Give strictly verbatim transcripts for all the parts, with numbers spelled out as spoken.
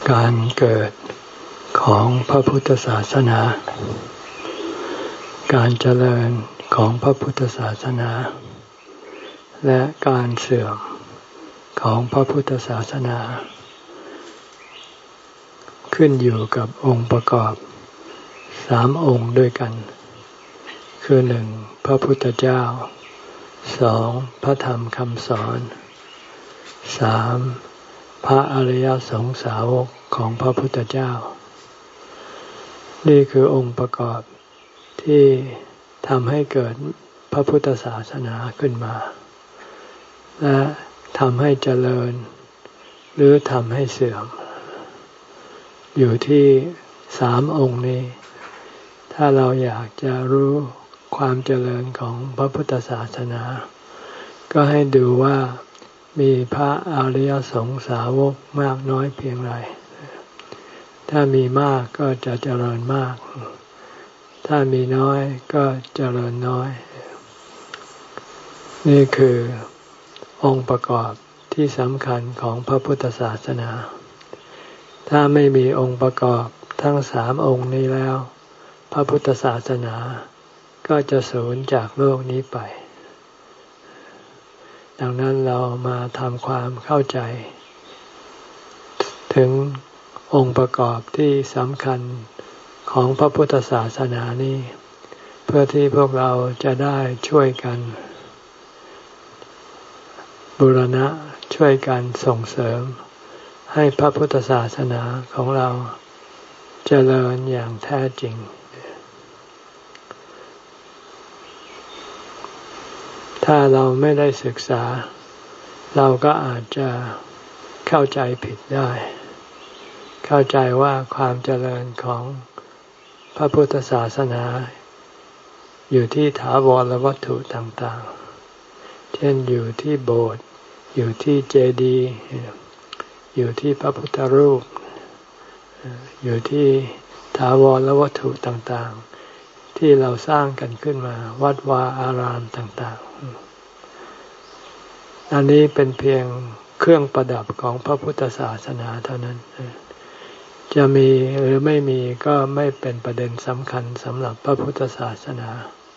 การเกิดของพระพุทธศาสนาการเจริญของพระพุทธศาสนาและการเสื่อมของพระพุทธศาสนาขึ้นอยู่กับองค์ประกอบสามองค์ด้วยกันคือหนึ่งพระพุทธเจ้าสองพระธรรมคำสอนสามพระอริยสงสาวกของพระพุทธเจ้านี่คือองค์ประกอบที่ทำให้เกิดพระพุทธศาสนาขึ้นมาและทำให้เจริญหรือทำให้เสื่อมอยู่ที่สามองค์นี้ถ้าเราอยากจะรู้ความเจริญของพระพุทธศาสนาก็ให้ดูว่ามีพระอริยสงสาวกมากน้อยเพียงไรถ้ามีมากก็จะเจริญมากถ้ามีน้อยก็เจริญน้อยนี่คือองค์ประกอบที่สำคัญของพระพุทธศาสนาถ้าไม่มีองค์ประกอบทั้งสามองค์นี้แล้วพระพุทธศาสนาก็จะสูญจากโลกนี้ไปดังนั้นเรามาทำความเข้าใจถึงองค์ประกอบที่สำคัญของพระพุทธศาสนานี้เพื่อที่พวกเราจะได้ช่วยกันบูรณะช่วยกันส่งเสริมให้พระพุทธศาสนาของเราเจริญอย่างแท้จริงถ้าเราไม่ได้ศึกษาเราก็อาจจะเข้าใจผิดได้เข้าใจว่าความเจริญของพระพุทธศาสนาอยู่ที่ถาวรวัตถุต่างๆเช่นอยู่ที่โบสถ์อยู่ที่เจดีย์อยู่ที่พระพุทธรูปอยู่ที่ถาวรวัตถุต่างๆที่เราสร้างกันขึ้นมาวัดวาอารามต่างๆอันนี้เป็นเพียงเครื่องประดับของพระพุทธศาสนาเท่านั้นจะมีหรือไม่มีก็ไม่เป็นประเด็นสำคัญสำหรับพระพุทธศาสนา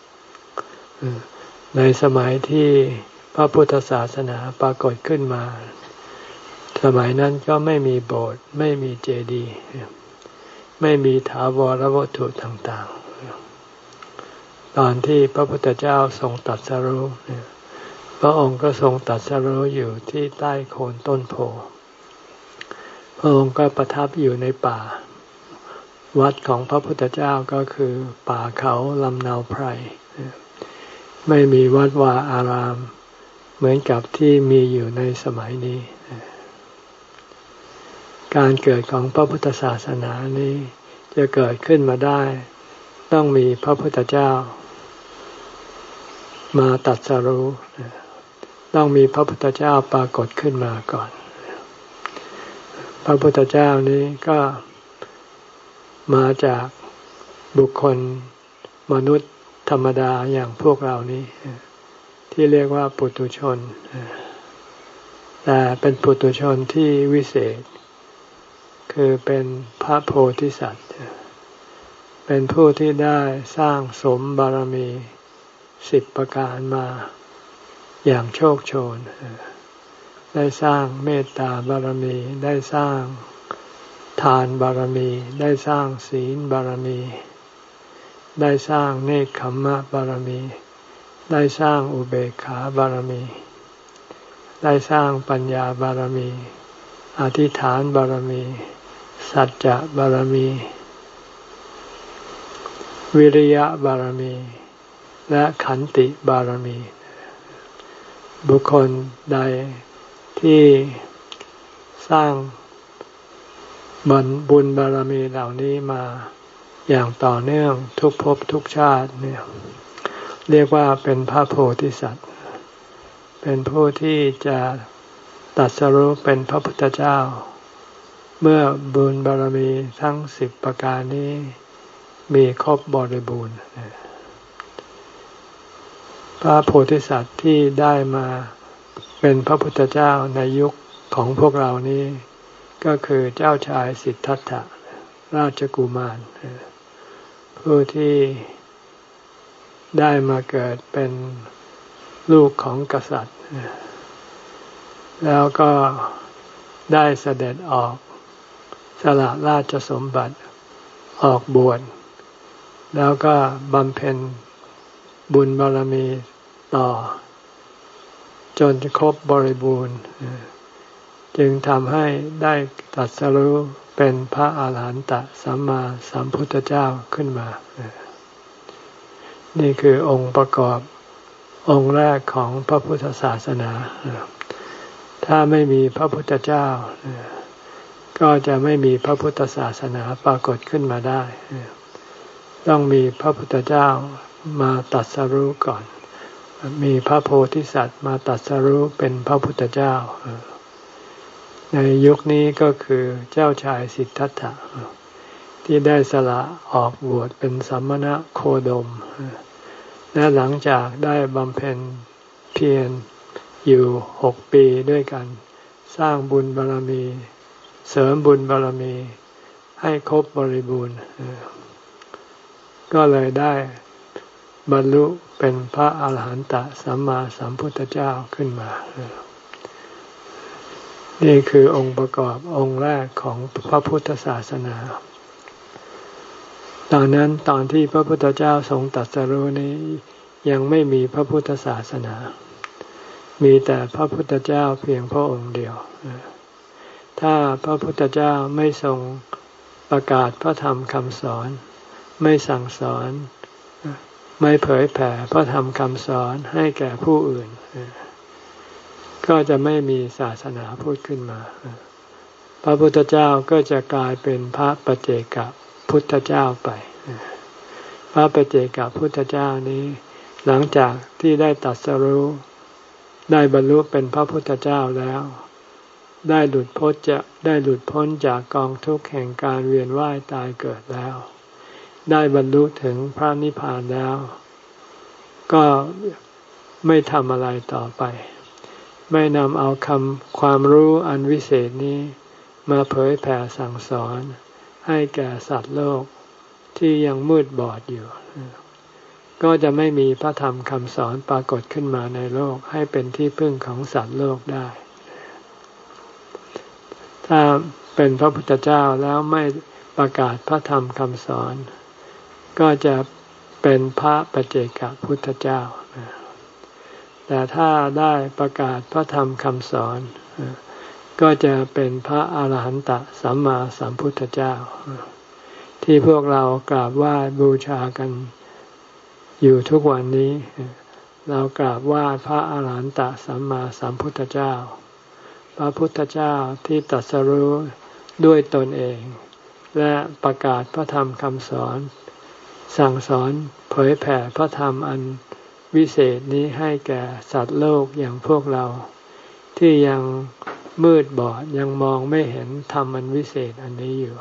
ในสมัยที่พระพุทธศาสนาปรากฏขึ้นมาสมัยนั้นก็ไม่มีโบสถ์ไม่มีเจดีย์ไม่มีถาวรวัตถุต่างๆตอนที่พระพุทธเจ้าทรงตรัสรู้พระองค์ก็ทรงตรัสรู้อยู่ที่ใต้โคนต้นโพพระองค์ก็ประทับอยู่ในป่าวัดของพระพุทธเจ้าก็คือป่าเขาลำเนาไพรไม่มีวัดวาอารามเหมือนกับที่มีอยู่ในสมัยนี้การเกิดของพระพุทธศาสนานี้จะเกิดขึ้นมาได้ต้องมีพระพุทธเจ้ามาตรัสรู้ต้องมีพระพุทธเจ้าปรากฏขึ้นมาก่อนพระพุทธเจ้านี้ก็มาจากบุคคลมนุษย์ธรรมดาอย่างพวกเรานี้ที่เรียกว่าปุถุชนแต่เป็นปุถุชนที่วิเศษคือเป็นพระโพธิสัตว์เป็นผู้ที่ได้สร้างสมบารมีสิบประการมาอย่างโชคโชนได้สร้างเมตตาบารมีได้สร้างทานบารมีได้สร้างศีลบารมีได้สร้างเนกขัมมะบารมีได้สร้างอุเบกขาบารมีได้สร้างปัญญาบารมีอธิษฐานบารมีสัจจะบารมีวิริยะบารมีและขันติบารมีบุคคลใดที่สร้างบุญบุญบารมีเหล่านี้มาอย่างต่อเนื่องทุกภพทุกชาติเนี่ยเรียกว่าเป็นพระโพธิสัตว์เป็นผู้ที่จะตรัสรู้เป็นพระพุทธเจ้าเมื่อบุญบารมีทั้งสิบประการนี้มีครบบริบูรณ์พระโพธิสัตว์ที่ได้มาเป็นพระพุทธเจ้าในยุคของพวกเรานี้ก็คือเจ้าชายสิทธัตถะราชกุมารผู้ที่ได้มาเกิดเป็นลูกของกษัตริย์แล้วก็ได้เสด็จออกสละราชสมบัติออกบวชแล้วก็บำเพ็ญบุญบารมีต่อจนครบบริบูรณ์จึงทำให้ได้ตรัสรู้เป็นพระอาหารหันตสัมมาสัมพุทธเจ้าขึ้นมานี่คือองค์ประกอบองค์แรกของพระพุทธศาสนาถ้าไม่มีพระพุทธเจ้าก็จะไม่มีพระพุทธศาสนาปรากฏขึ้นมาได้ต้องมีพระพุทธเจ้ามาตรัสรู้ก่อนมีพระโพธิสัตว์มาตรัสรู้เป็นพระพุทธเจ้าในยุคนี้ก็คือเจ้าชายสิทธัตถะที่ได้สละออกบวชเป็นสัมมณโคดมและหลังจากได้บำเพ็ญเพียรอยู่หกปีด้วยกันสร้างบุญบารมีเสริมบุญบารมีให้ครบบริบูรณ์ก็เลยได้บรรลุเป็นพระอาหารหันตสัมมาสัมพุทธเจ้าขึ้นมานี่คือองค์ประกอบองค์แรกของพระพุทธศาสนาตอนนั้นตอนที่พระพุทธเจ้าทรงตรัสรู้นี้ยังไม่มีพระพุทธศาสนามีแต่พระพุทธเจ้าเพียงพระองค์เดียวถ้าพระพุทธเจ้าไม่ทรงประกาศพระธรรมคำสอนไม่สั่งสอนไม่เผยแผ่พระธรรมคำสอนให้แก่ผู้อื่นก็จะไม่มีศาสนาพูดขึ้นมาพระพุทธเจ้าก็จะกลายเป็นพระปัจเจกพุทธเจ้าไปพระปัจเจกพุทธเจ้านี้หลังจากที่ได้ตรัสรู้ได้บรรลุเป็นพระพุทธเจ้าแล้วได้หลุดพ้นจะได้หลุดพ้นจากกองทุกข์แห่งการเวียนว่ายตายเกิดแล้วได้บรรลุถึงพระนิพพานแล้วก็ไม่ทำอะไรต่อไปไม่นำเอาคำความรู้อันวิเศษนี้มาเผยแผ่สั่งสอนให้แก่สัตว์โลกที่ยังมืดบอดอยู่ก็จะไม่มีพระธรรมคำสอนปรากฏขึ้นมาในโลกให้เป็นที่พึ่งของสัตว์โลกได้ถ้าเป็นพระพุทธเจ้าแล้วไม่ประกาศพระธรรมคำสอนก็จะเป็นพระปัจเจกพุทธเจ้าแต่ถ้าได้ประกาศพระธรรมคำสอนก็จะเป็นพระอาหารหันตสัมมาสัมพุทธเจ้าที่พวกเรากราบไหว้บูชากันอยู่ทุกวันนี้เรากราบไหว้พระอาหารหันตสัมมาสัมพุทธเจ้าพระพุทธเจ้าที่ตรัสรู้ด้วยตนเองและประกาศพระธรรมคำสอนสั่งสอนเผยแผ่พระธรรมอันวิเศษนี้ให้แก่สัตว์โลกอย่างพวกเราที่ยังมืดบอดยังมองไม่เห็นธรรมอันวิเศษอันนี้อยู่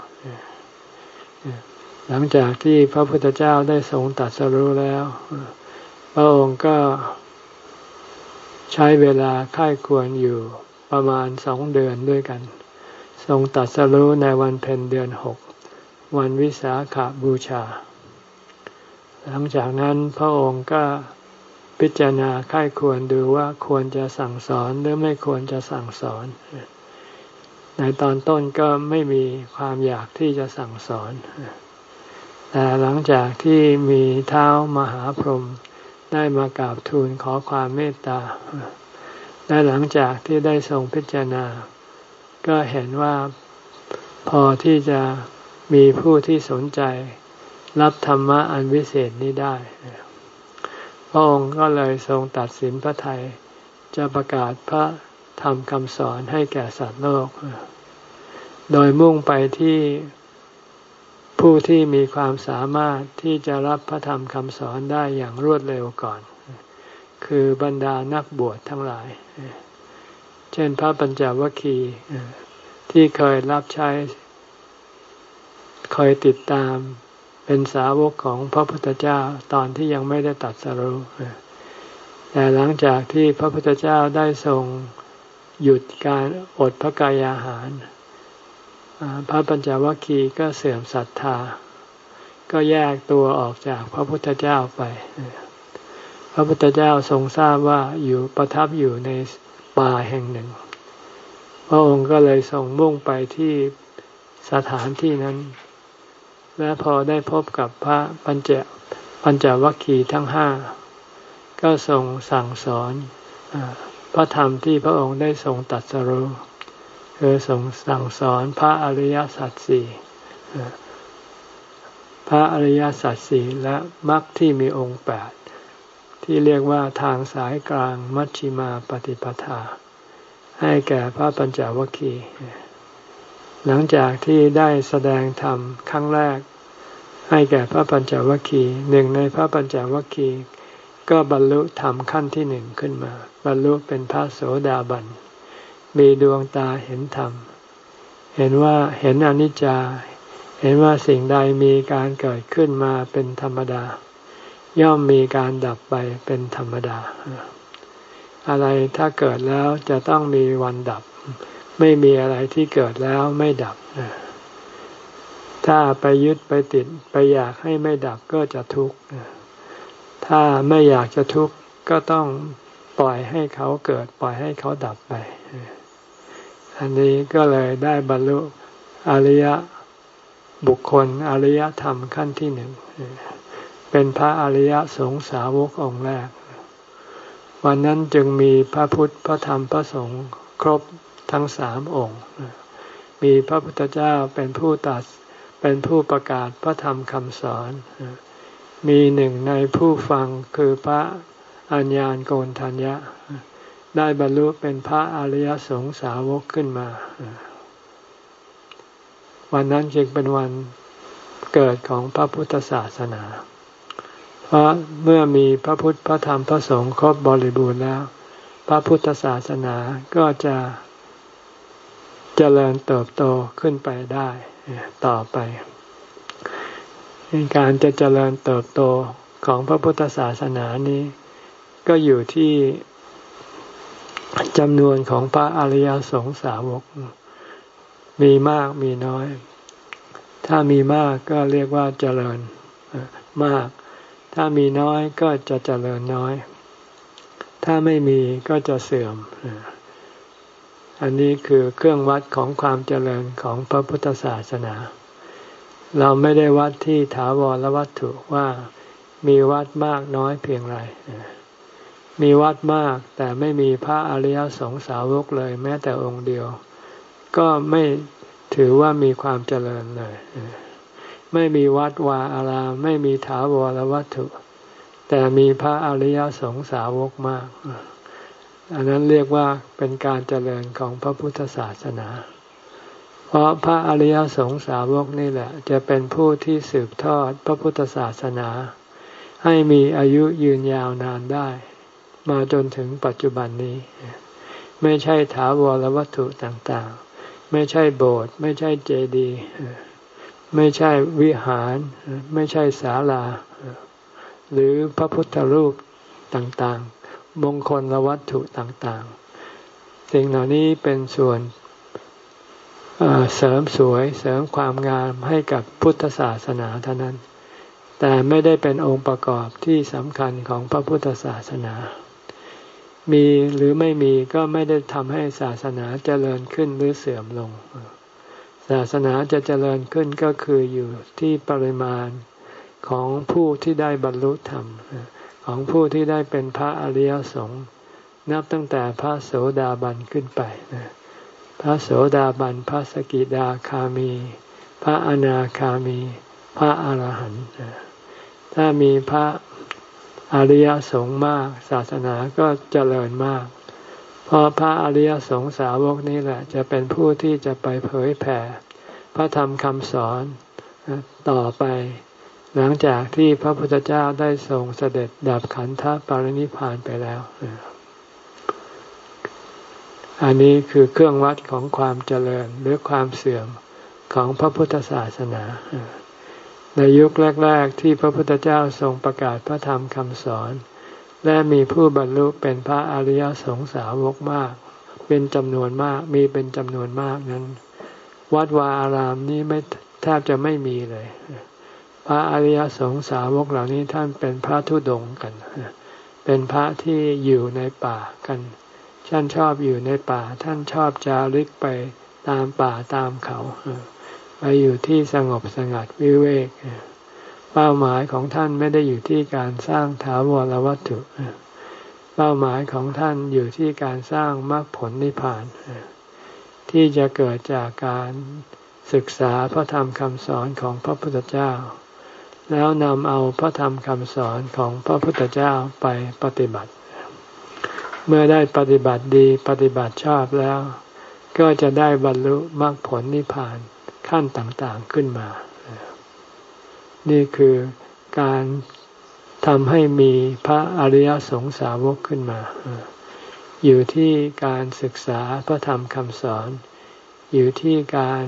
หลังจากที่พระพุทธเจ้าได้ทรงตรัสรู้แล้วพระองค์ก็ใช้เวลาค่ายควรอยู่ประมาณสองเดือนด้วยกันทรงตรัสรู้ในวันเพ็ญเดือนหกวันวิสาขบูชาหลังจากนั้นพระองค์ก็พิจารณาค่ายควรดูว่าควรจะสั่งสอนหรือไม่ควรจะสั่งสอนในตอนต้นก็ไม่มีความอยากที่จะสั่งสอนแต่หลังจากที่มีเท้ามหาพรหมได้มากราบทูลขอความเมตตาและหลังจากที่ได้ทรงพิจารณาก็เห็นว่าพอที่จะมีผู้ที่สนใจรับธรรมะอันวิเศษนี้ได้พระองค์ก็เลยทรงตัดสินพระทัยจะประกาศพระธรรมคำสอนให้แก่สัตว์โลกโดยมุ่งไปที่ผู้ที่มีความสามารถที่จะรับพระธรรมคำสอนได้อย่างรวดเร็วก่อนคือบรรดานักบวชทั้งหลายเช่นพระปัญจวัคคีย์ที่เคยรับใช้คอยติดตามเป็นสาวกของพระพุทธเจ้าตอนที่ยังไม่ได้ตรัสรู้แต่หลังจากที่พระพุทธเจ้าได้ทรงหยุดการอดพระกายอาหารพระปัญจวัคคีย์ก็เสื่อมศรัทธาก็แยกตัวออกจากพระพุทธเจ้าไปพระพุทธเจ้าทรงทราบว่าอยู่ประทับอยู่ในป่าแห่งหนึ่งพระองค์ก็เลยทรงมุ่งไปที่สถานที่นั้นและพอได้พบกับพระปัญจปัญจวัคคีย์ทั้งห้าก็ทรงสั่งสอนพระธรรมที่พระองค์ได้ทรงตรัสรู้คือทรงสั่งสอนพระอริยสัจสี่พระอริยสัจสี่และมรรคที่มีองค์แปดที่เรียกว่าทางสายกลางมัชฌิมาปฏิปทาให้แก่พระปัญจวัคคีย์หลังจากที่ได้แสดงธรรมครั้งแรกให้แก่พระปัญจวัคคีย์หนึ่งในพระปัญจวัคคีย์ก็บรรลุธรรมขั้นที่หนึ่งขึ้นมาบรรลุเป็นพระโสดาบันมีดวงตาเห็นธรรมเห็นว่าเห็นอนิจจาเห็นว่าสิ่งใดมีการเกิดขึ้นมาเป็นธรรมดาย่อมมีการดับไปเป็นธรรมดาอะไรถ้าเกิดแล้วจะต้องมีวันดับไม่มีอะไรที่เกิดแล้วไม่ดับถ้าไปยึดไปติดไปอยากให้ไม่ดับก็จะทุกข์ถ้าไม่อยากจะทุกข์ก็ต้องปล่อยให้เขาเกิดปล่อยให้เขาดับไปอันนี้ก็เลยได้บรรลุอริยบุคคลอริยธรรมขั้นที่หนึ่งเป็นพระอริยสงสาวกองค์แรกวันนั้นจึงมีพระพุทธพระธรรมพระสงฆ์ครบทั้งสามองค์มีพระพุทธเจ้าเป็นผู้ตรัสเป็นผู้ประกาศพระธรรมคำสอนมีหนึ่งในผู้ฟังคือพระอัญญาณโกณฑัญญะได้บรรลุเป็นพระอริยสงสาวกขึ้นมาวันนั้นจึงเป็นวันเกิดของพระพุทธศาสนาเพราะเมื่อมีพระพุทธพระธรรมพระสงฆ์ครบบริบูรณ์แล้วพระพุทธศาสนาก็จะเจริญเติบโตขึ้นไปได้ต่อไปการจะเจริญเติบโตของพระพุทธศาสนานี้ก็อยู่ที่จำนวนของพระอริยสงสาวกมีมากมีน้อยถ้ามีมากก็เรียกว่าเจริญมากถ้ามีน้อยก็จะเจริญน้อยถ้าไม่มีก็จะเสื่อมอันนี้คือเครื่องวัดของความเจริญของพระพุทธศาสนาเราไม่ได้วัดที่ถาวรวัตถุว่ามีวัดมากน้อยเพียงไรมีวัดมากแต่ไม่มีพระอริยสงสาวกเลยแม้แต่องค์เดียวก็ไม่ถือว่ามีความเจริญเลยไม่มีวัดวาอารามไม่มีถาวรวัตถุแต่มีพระอริยสงสาวกมากอันนั้นเรียกว่าเป็นการเจริญของพระพุทธศาสนาเพราะพระอริยสงสาวกนี่แหละจะเป็นผู้ที่สืบทอดพระพุทธศาสนาให้มีอายุยืนยาวนานได้มาจนถึงปัจจุบันนี้ไม่ใช่ถาวรวัตถุต่างๆไม่ใช่โบสถ์ไม่ใช่เจดีย์ไม่ใช่วิหารไม่ใช่ศาลาหรือพระพุทธรูปต่างๆมงคลวัตถุต่างๆสิ่งเหล่านี้เป็นส่วนเสริมสวยเสริมความงามให้กับพุทธศาสนาเท่านั้นแต่ไม่ได้เป็นองค์ประกอบที่สำคัญของพระพุทธศาสนามีหรือไม่มีก็ไม่ได้ทำให้ศาสนาเจริญขึ้นหรือเสื่อมลงศาสนาจะเจริญขึ้นก็คืออยู่ที่ปริมาณของผู้ที่ได้บรรลุธรรมของผู้ที่ได้เป็นพระอริยสงฆ์นับตั้งแต่พระโสดาบันขึ้นไปพระโสดาบันพระสกิทาคามีพระอนาคามีพระอรหันต์ถ้ามีพระอริยสงฆ์มากศาสนาก็เจริญมากเพราะพระอริยสงฆ์สาวกนี้แหละจะเป็นผู้ที่จะไปเผยแผ่พระธรรมคำสอนต่อไปหลังจากที่พระพุทธเจ้าได้ทรงเสด็จดับขันธปรินิพพานไปแล้วอันนี้คือเครื่องวัดของความเจริญหรือความเสื่อมของพระพุทธศาสนาในยุคแรกๆที่พระพุทธเจ้าทรงประกาศพระธรรมคำสอนและมีผู้บรรลุเป็นพระอริยสงสาวกมากเป็นจำนวนมากมีเป็นจำนวนมากนั้นวัดวาอารามนี้ไม่แทบจะไม่มีเลยพระอริยสงสาวกเหล่านี้ท่านเป็นพระธุดงค์กันเป็นพระที่อยู่ในป่ากันท่านชอบอยู่ในป่าท่านชอบจาริกไปตามป่าตามเขาไปอยู่ที่สงบสงัดวิเวกเป้าหมายของท่านไม่ได้อยู่ที่การสร้างถาวรวัตถุเป้าหมายของท่านอยู่ที่การสร้างมรรคผลนิพพานที่จะเกิดจากการศึกษาพระธรรมคำสอนของพระพุทธเจ้าแล้วนำเอาพระธรรมคำสอนของพระพุทธเจ้าไปปฏิบัติเมื่อได้ปฏิบัติดีปฏิบัติชอบแล้วก็จะได้บรรลุมรรคผลนิพพานขั้นต่างๆขึ้นมานี่คือการทำให้มีพระอริยสงสาวกขึ้นมาอยู่ที่การศึกษาพระธรรมคำสอนอยู่ที่การ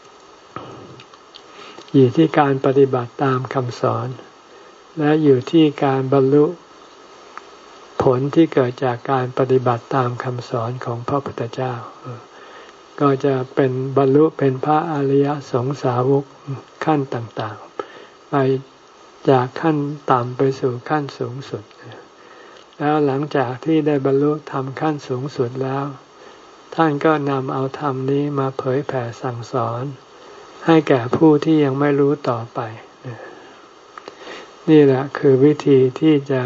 อยู่ที่การปฏิบัติตามคำสอนและอยู่ที่การบรรลุผลที่เกิดจากการปฏิบัติตามคำสอนของพระพุทธเจ้าก็จะเป็นบรรลุเป็นพระอริยสงสาวกขั้นต่างๆไปจากขั้นต่ำไปสู่ขั้นสูงสุดแล้วหลังจากที่ได้บรรลุธรรมขั้นสูงสุดแล้วท่านก็นำเอาธรรมนี้มาเผยแผ่สั่งสอนให้แก่ผู้ที่ยังไม่รู้ต่อไปนี่แหละคือวิธีที่จะ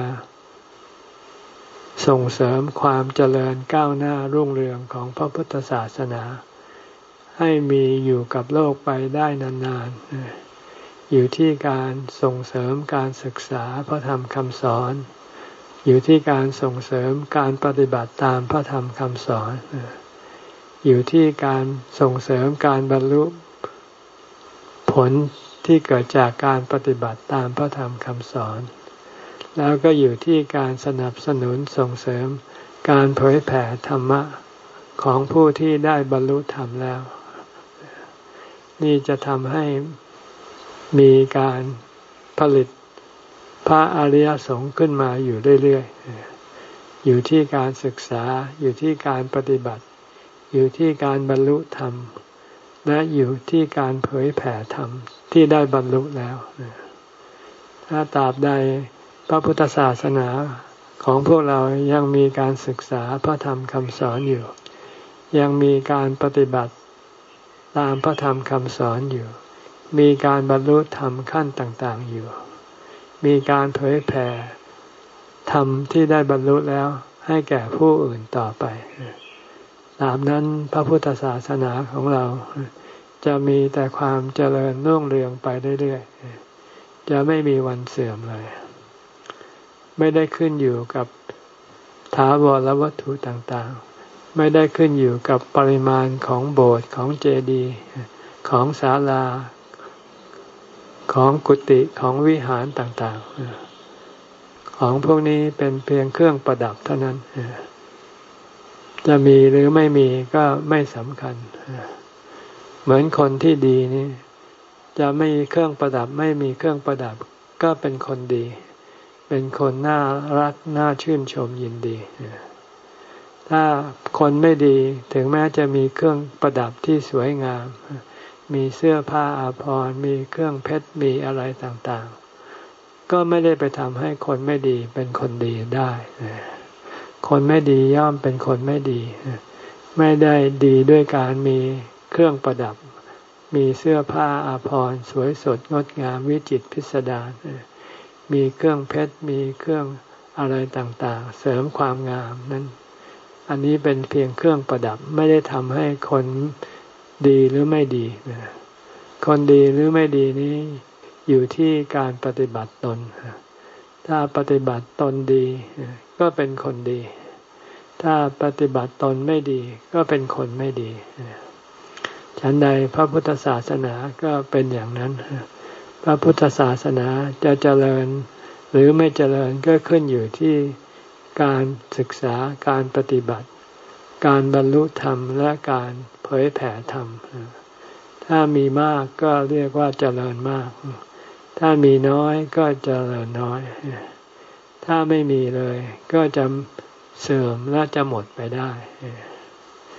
ส่งเสริมความเจริญก้าวหน้ารุ่งเรืองของพระพุทธศาสนาให้มีอยู่กับโลกไปได้นานๆอยู่ที่การส่งเสริมการศึกษาพระธรรมคำสอนอยู่ที่การส่งเสริมการปฏิบัติตามพระธรรมคำสอนอยู่ที่การส่งเสริมการบรรลุผลที่เกิดจากการปฏิบัติตามพระธรรมคำสอนแล้วก็อยู่ที่การสนับสนุนส่งเสริมการเผยแผ่ธรรมะของผู้ที่ได้บรรลุธรรมแล้วนี่จะทำให้มีการผลิตพระอริยสงฆ์ขึ้นมาอยู่เรื่อยๆอยู่ที่การศึกษาอยู่ที่การปฏิบัติอยู่ที่การบรรลุธรรมและอยู่ที่การเผยแผ่ธรรมที่ได้บรรลุแล้วถ้าตราบใดพระพุทธศาสนาของพวกเรายังมีการศึกษาพระธรรมคำสอนอยู่ยังมีการปฏิบัติตามพระธรรมคำสอนอยู่มีการบรรลุธรรมขั้นต่างๆอยู่มีการเผยแผ่ธรรมที่ได้บรรลุแล้วให้แก่ผู้อื่นต่อไปตามนั้นพระพุทธศาสนาของเราจะมีแต่ความเจริญรุ่งเรืองไปเรื่อยๆจะไม่มีวันเสื่อมเลยไม่ได้ขึ้นอยู่กับถาวรวัตถุต่างๆไม่ได้ขึ้นอยู่กับปริมาณของโบสถ์ของเจดีย์ของศาลาของกุฏิของวิหารต่างๆของพวกนี้เป็นเพียงเครื่องประดับเท่านั้นจะมีหรือไม่มีก็ไม่สำคัญเหมือนคนที่ดีนี่จะไม่มีเครื่องประดับไม่มีเครื่องประดับก็เป็นคนดีเป็นคนน่ารักน่าชื่นชมยินดีถ้าคนไม่ดีถึงแม้จะมีเครื่องประดับที่สวยงามมีเสื้อผ้าอาภรณ์มีเครื่องเพชรมีอะไรต่างๆก็ไม่ได้ไปทำให้คนไม่ดีเป็นคนดีได้คนไม่ดีย่อมเป็นคนไม่ดีไม่ได้ดีด้วยการมีเครื่องประดับมีเสื้อผ้าอาภรณ์สวยสดงดงามวิจิตรพิสดารมีเครื่องเพชรมีเครื่องอะไรต่างๆเสริมความงามนั้นอันนี้เป็นเพียงเครื่องประดับไม่ได้ทำให้คนดีหรือไม่ดีคนดีหรือไม่ดีนี้อยู่ที่การปฏิบัติตนถ้าปฏิบัติตนดีก็เป็นคนดีถ้าปฏิบัติตนไม่ดีก็เป็นคนไม่ดีฉันใดพระพุทธศาสนาก็เป็นอย่างนั้นพระพุทธศาสนาจะเจริญหรือไม่เจริญก็ขึ้นอยู่ที่การศึกษาการปฏิบัติการบรรลุธรรมและการเผยแผ่ธรรมถ้ามีมากก็เรียกว่าเจริญมากถ้ามีน้อยก็เจริญน้อยถ้าไม่มีเลยก็จะเสื่อมและจะหมดไปได้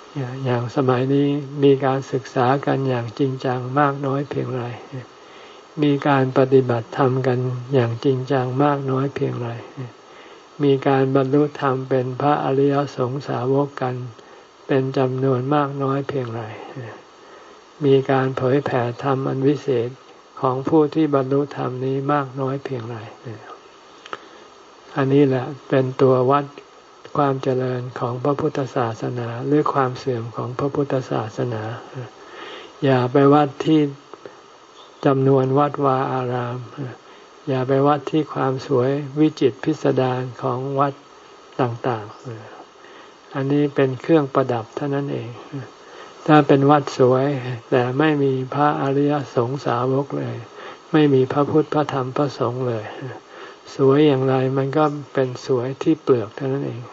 อย่างสมัยนี้มีการศึกษากันอย่างจริงจังมากน้อยเพียงไรมีการปฏิบัติธรรมกันอย่างจริงจังมากน้อยเพียงไรมีการบรรลุธรรมเป็นพระอริยสงสาวกกันเป็นจำนวนมากน้อยเพียงไรมีการเผยแผ่ธรรมอันวิเศษของผู้ที่บรรลุธรรมนี้มากน้อยเพียงไรอันนี้แหละเป็นตัววัดความเจริญของพระพุทธศาสนาหรือความเสื่อมของพระพุทธศาสนาอย่าไปวัดที่จำนวนวัดวาอารามอย่าไปวัดที่ความสวยวิจิตรพิสดารของวัดต่างๆอันนี้เป็นเครื่องประดับเท่านั้นเองถ้าเป็นวัดสวยแต่ไม่มีพระอริยสงสาวกเลยไม่มีพระพุทธพระธรรมพระสงฆ์เลยสวยอย่างไรมันก็เป็นสวยที่เปลือกเท่านั้นเอง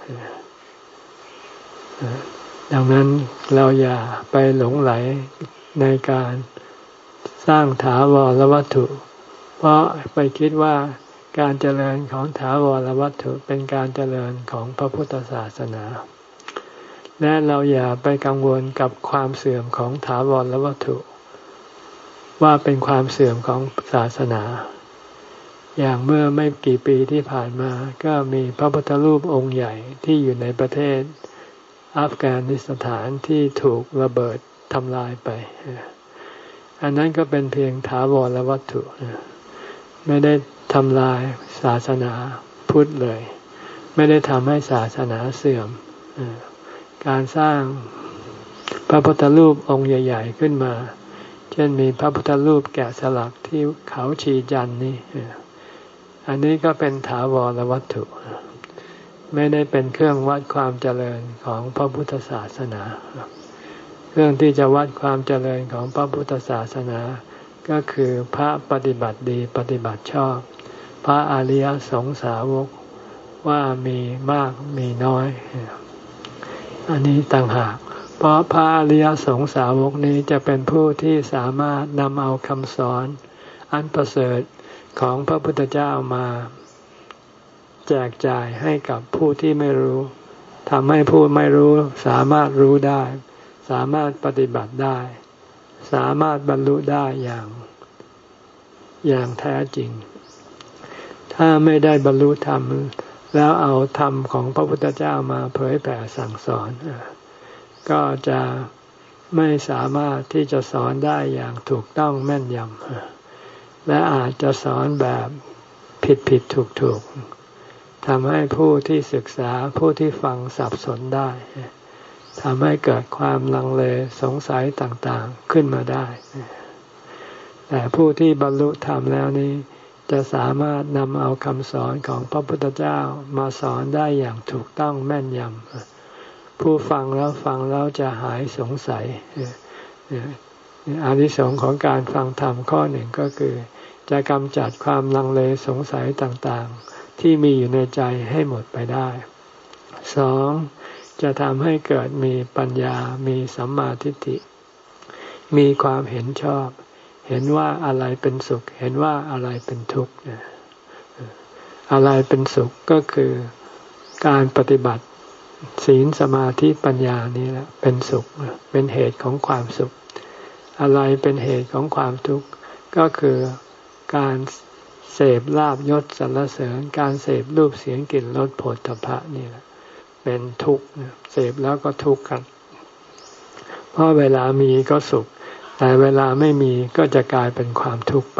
ดังนั้นเราอย่าไปหลงไหลในการสร้างถาวรวัตถุเพราะไปคิดว่าการเจริญของถาวรวัตถุเป็นการเจริญของพระพุทธศาสนาและเราอย่าไปกังวลกับความเสื่อมของถาวรวัตถุว่าเป็นความเสื่อมของศาสนาอย่างเมื่อไม่กี่ปีที่ผ่านมาก็มีพระพุทธรูปองค์ใหญ่ที่อยู่ในประเทศอัฟกานิสถานที่ถูกระเบิดทำลายไปอันนั้นก็เป็นเพียงถาวรวัตถุไม่ได้ทำลายศาสนาพุทธเลยไม่ได้ทำให้ศาสนาเสื่อมการสร้างพระพุทธรูปองค์ใหญ่ๆขึ้นมาเช่นมีพระพุทธรูปแกะสลักที่เขาชีจันทร์นี่อันนี้ก็เป็นถาวรวัตถุไม่ได้เป็นเครื่องวัดความเจริญของพระพุทธศาสนาเครื่องที่จะวัดความเจริญของพระพุทธศาสนาก็คือพระปฏิบัติดีปฏิบัติชอบพระอริยสงสาวกว่ามีมากมีน้อยอันนี้ต่างหากเพราะพระอริยสงสาวกนี้จะเป็นผู้ที่สามารถนำเอาคำสอนอันประเสริฐของพระพุทธเจ้ามาแจกจ่ายให้กับผู้ที่ไม่รู้ทำให้ผู้ไม่รู้สามารถรู้ได้สามารถปฏิบัติได้สามารถบรรลุได้อย่างอย่างแท้จริงถ้าไม่ได้บรรลุธรรมแล้วเอาธรรมของพระพุทธเจ้ามาเผยแผ่สั่งสอนก็จะไม่สามารถที่จะสอนได้อย่างถูกต้องแม่นยำและอาจจะสอนแบบผิดผิดถูกถูกทำให้ผู้ที่ศึกษาผู้ที่ฟังสับสนได้ทำให้เกิดความลังเลสงสัยต่างๆขึ้นมาได้แต่ผู้ที่บรรลุธรรมแล้วนี้จะสามารถนำเอาคำสอนของพระพุทธเจ้ามาสอนได้อย่างถูกต้องแม่นยำผู้ฟังแล้วฟังแล้วจะหายสงสัยอานิสงส์ของการฟังธรรมข้อหนึ่งก็คือจะกำจัดความลังเลสงสัยต่างๆที่มีอยู่ในใจให้หมดไปได้สองจะทำให้เกิดมีปัญญามีสัมมาทิฏฐิมีความเห็นชอบเห็นว่าอะไรเป็นสุขเห็นว่าอะไรเป็นทุกข์อะไรเป็นสุขก็คือการปฏิบัติศีลสมาธิปัญญานี้แหละเป็นสุขเป็นเหตุของความสุขอะไรเป็นเหตุของความทุกข์ก็คือการเสพลาภยศสรรเสริญการเสพรูปเสียงกลิ่นรสโผฏฐัพพะนี่แหละเป็นทุกข์เสพแล้วก็ทุกข์กันเพราะเวลามีก็สุขแต่เวลาไม่มีก็จะกลายเป็นความทุกข์ไป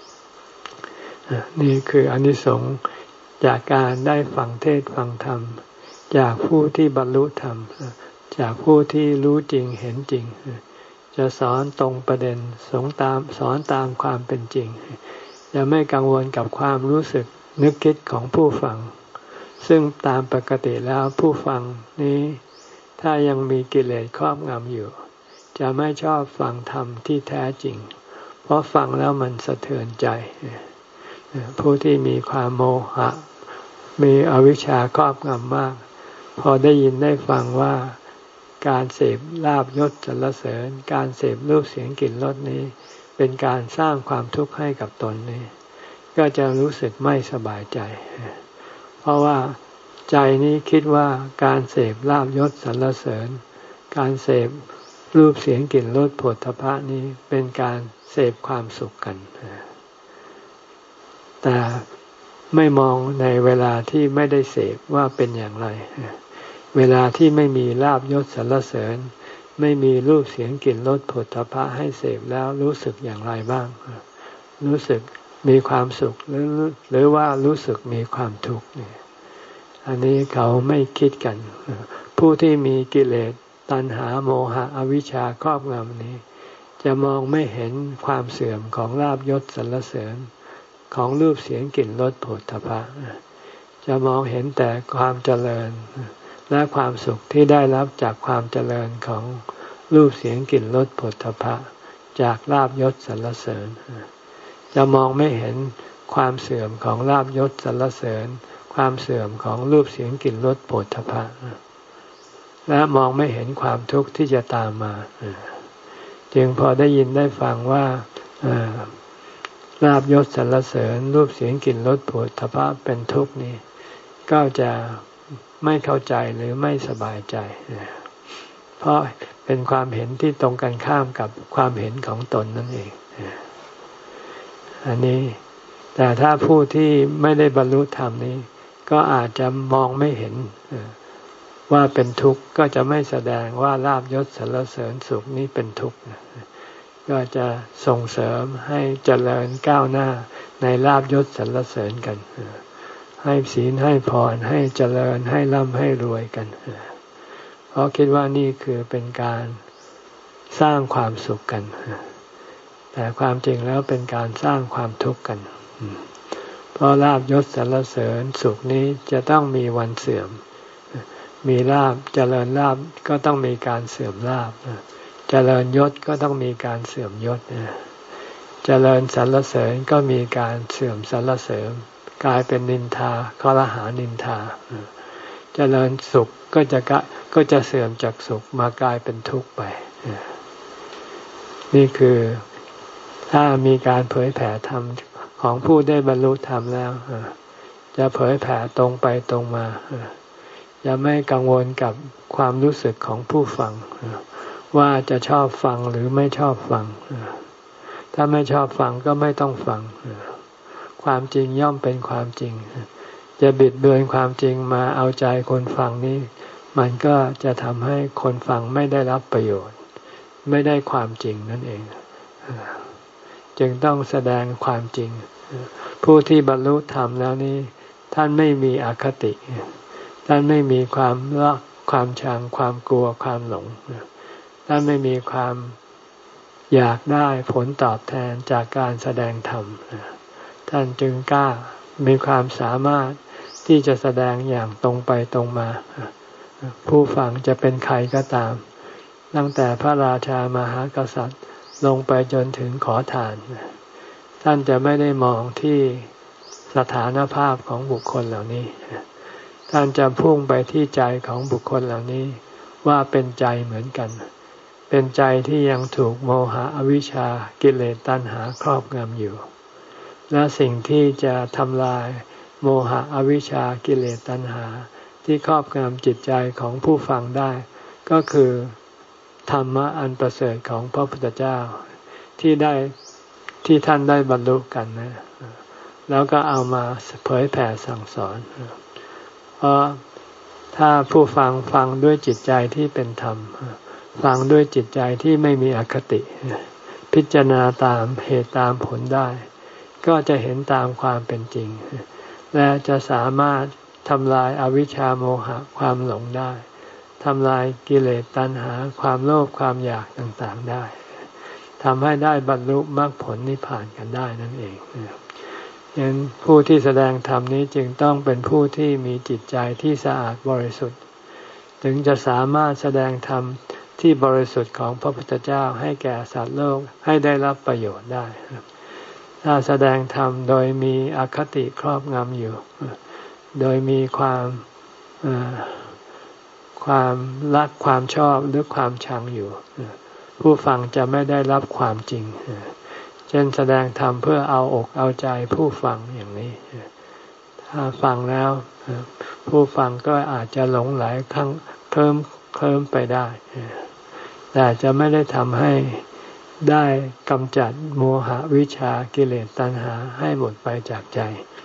นี่คืออานิสงส์จากการได้ฟังเทศน์ฟังธรรมจากผู้ที่บรรลุธรรมจากผู้ที่รู้จริงเห็นจริงจะสอนตรงประเด็นสอนตามสอนตามความเป็นจริงจะไม่กังวลกับความรู้สึกนึกคิดของผู้ฟังซึ่งตามปกติแล้วผู้ฟังนี้ถ้ายังมีกิเลสครอบงำอยู่จะไม่ชอบฟังธรรมที่แท้จริงเพราะฟังแล้วมันสะเทือนใจผู้ที่มีความโมหะมีอวิชชาครอบงำมากพอได้ยินได้ฟังว่าการเสพลาภยศสรรเสริญการเสพรูปเสียงกลิ่นรสนี้เป็นการสร้างความทุกข์ให้กับตนนี้ก็จะรู้สึกไม่สบายใจเพราะว่าใจนี้คิดว่าการเสพลาภยศสรรเสริญการเสพรูปเสียงกลิ่นรสโผฏฐัพพะนี้เป็นการเสพความสุขกันแต่ไม่มองในเวลาที่ไม่ได้เสพว่าเป็นอย่างไรเวลาที่ไม่มีลาภยศสรรเสริญไม่มีรูปเสียงกลิ่นรสโผฏฐัพพะให้เสพแล้วรู้สึกอย่างไรบ้างรู้สึกมีความสุขหรือหรือว่ารู้สึกมีความทุกข์เนี่ยอันนี้เขาไม่คิดกันผู้ที่มีกิเลสตัณหาโมหะอวิชชาครอบงำนี้จะมองไม่เห็นความเสื่อมของลาภยศสรรเสริญของรูปเสียงกลิ่นรสโผฏฐัพพะจะมองเห็นแต่ความเจริญและความสุขที่ได้รับจากความเจริญของรูปเสียงกลิ่นรสโผฏฐัพพะจากลาภยศสรรเสริญจะมองไม่เห็นความเสื่อมของลาภยศสรรเสริญความเสื่อมของรูปเสียงกลิ่นรสโผฏฐัพพะและมองไม่เห็นความทุกข์ที่จะตามมาจึงพอได้ยินได้ฟังว่าลาภยศสรรเสริญรูปเสียงกลิ่นรสโผฏฐัพพะเป็นทุกข์นี่ก็จะไม่เข้าใจหรือไม่สบายใจเพราะเป็นความเห็นที่ตรงกันข้ามกับความเห็นของตนนั่นเองอันนี้แต่ถ้าผู้ที่ไม่ได้บรรลุธรรมนี้ก็อาจจะมองไม่เห็นว่าเป็นทุกข์ก็จะไม่แสดงว่าลาภยศสรรเสริญสุขนี้เป็นทุกข์ก็จะส่งเสริมให้เจริญก้าวหน้าในลาภยศสรรเสริญกันให้ศีลให้พรให้เจริญให้ร่ำให้รวยกันเพราะคิดว่านี่คือเป็นการสร้างความสุขกันแต่ความจริงแล้วเป็นการสร้างความทุกข์กันเพราะลาภยศสรรเสริญสุขนี้จะต้องมีวันเสื่อมมีลาภเจริญลาภก็ต้องมีการเสื่อมลาภเจริญยศก็ต้องมีการเสื่อมยศเจริญสรรเสริญก็มีการเสื่อมสรรเสริญกลายเป็นนินทาคอรหานินทาเจริญสุขก็จะก็จะเสื่อมจากสุขมากลายเป็นทุกข์ไปนี่คือถ้ามีการเผยแผ่ธรรมของผู้ได้บรรลุธรรมแล้วจะเผยแผ่ตรงไปตรงมาจะไม่กังวลกับความรู้สึกของผู้ฟังว่าจะชอบฟังหรือไม่ชอบฟังถ้าไม่ชอบฟังก็ไม่ต้องฟังความจริงย่อมเป็นความจริงจะบิดเบือนความจริงมาเอาใจคนฟังนี้มันก็จะทำให้คนฟังไม่ได้รับประโยชน์ไม่ได้ความจริงนั่นเองจึงต้องแสดงความจริงผู้ที่บรรลุธรรมแล้วนี้ท่านไม่มีอคติท่านไม่มีความรักความชังความกลัวความหลงท่านไม่มีความอยากได้ผลตอบแทนจากการแสดงธรรมท่านจึงกล้ามีความสามารถที่จะแสดงอย่างตรงไปตรงมาผู้ฟังจะเป็นใครก็ตามตั้งแต่พระราชามหากษัตริย์ลงไปจนถึงขอทานท่านจะไม่ได้มองที่สถานภาพของบุคคลเหล่านี้ท่านจะพุ่งไปที่ใจของบุคคลเหล่านี้ว่าเป็นใจเหมือนกันเป็นใจที่ยังถูกโมหะอวิชชากิเลสตัณหาครอบงำอยู่และสิ่งที่จะทำลายโมหะอวิชชากิเลสตัณหาที่ครอบงำจิตใจของผู้ฟังได้ก็คือธรรมะอันประเสริฐของพระพุทธเจ้าที่ได้ที่ท่านได้บรรลุกันนะแล้วก็เอามาเผยแผ่สั่งสอนเพราะถ้าผู้ฟังฟังด้วยจิตใจที่เป็นธรรมฟังด้วยจิตใจที่ไม่มีอคติพิจารณาตามเหตุตามผลได้ก็จะเห็นตามความเป็นจริงและจะสามารถทำลายอวิชชาโมหะความหลงได้ทำลายกิเลสตัณหาความโลภความอยากต่างๆได้ทำให้ได้บรรลุมรรคผลนิพพานกันได้นั่นเองฉะนั้นผู้ที่แสดงธรรมนี้จึงต้องเป็นผู้ที่มีจิตใจที่สะอาดบริสุทธิ์ถึงจะสามารถแสดงธรรมที่บริสุทธิ์ของพระพุทธเจ้าให้แก่สัตว์โลกให้ได้รับประโยชน์ได้ถ้าแสดงธรรมโดยมีอคติครอบงำอยู่โดยมีความความรักความชอบหรือความชังอยู่ผู้ฟังจะไม่ได้รับความจริงเช่นแสดงธรรมเพื่อเอาอกเอาใจผู้ฟังอย่างนี้ถ้าฟังแล้วผู้ฟังก็อาจจะหลงไหลคลั่งเคลิ้มคเคลิ้มไปได้แต่จะไม่ได้ทำให้ได้กำจัดโมหะวิชากิเลสตัณหาให้หมดไปจากใจ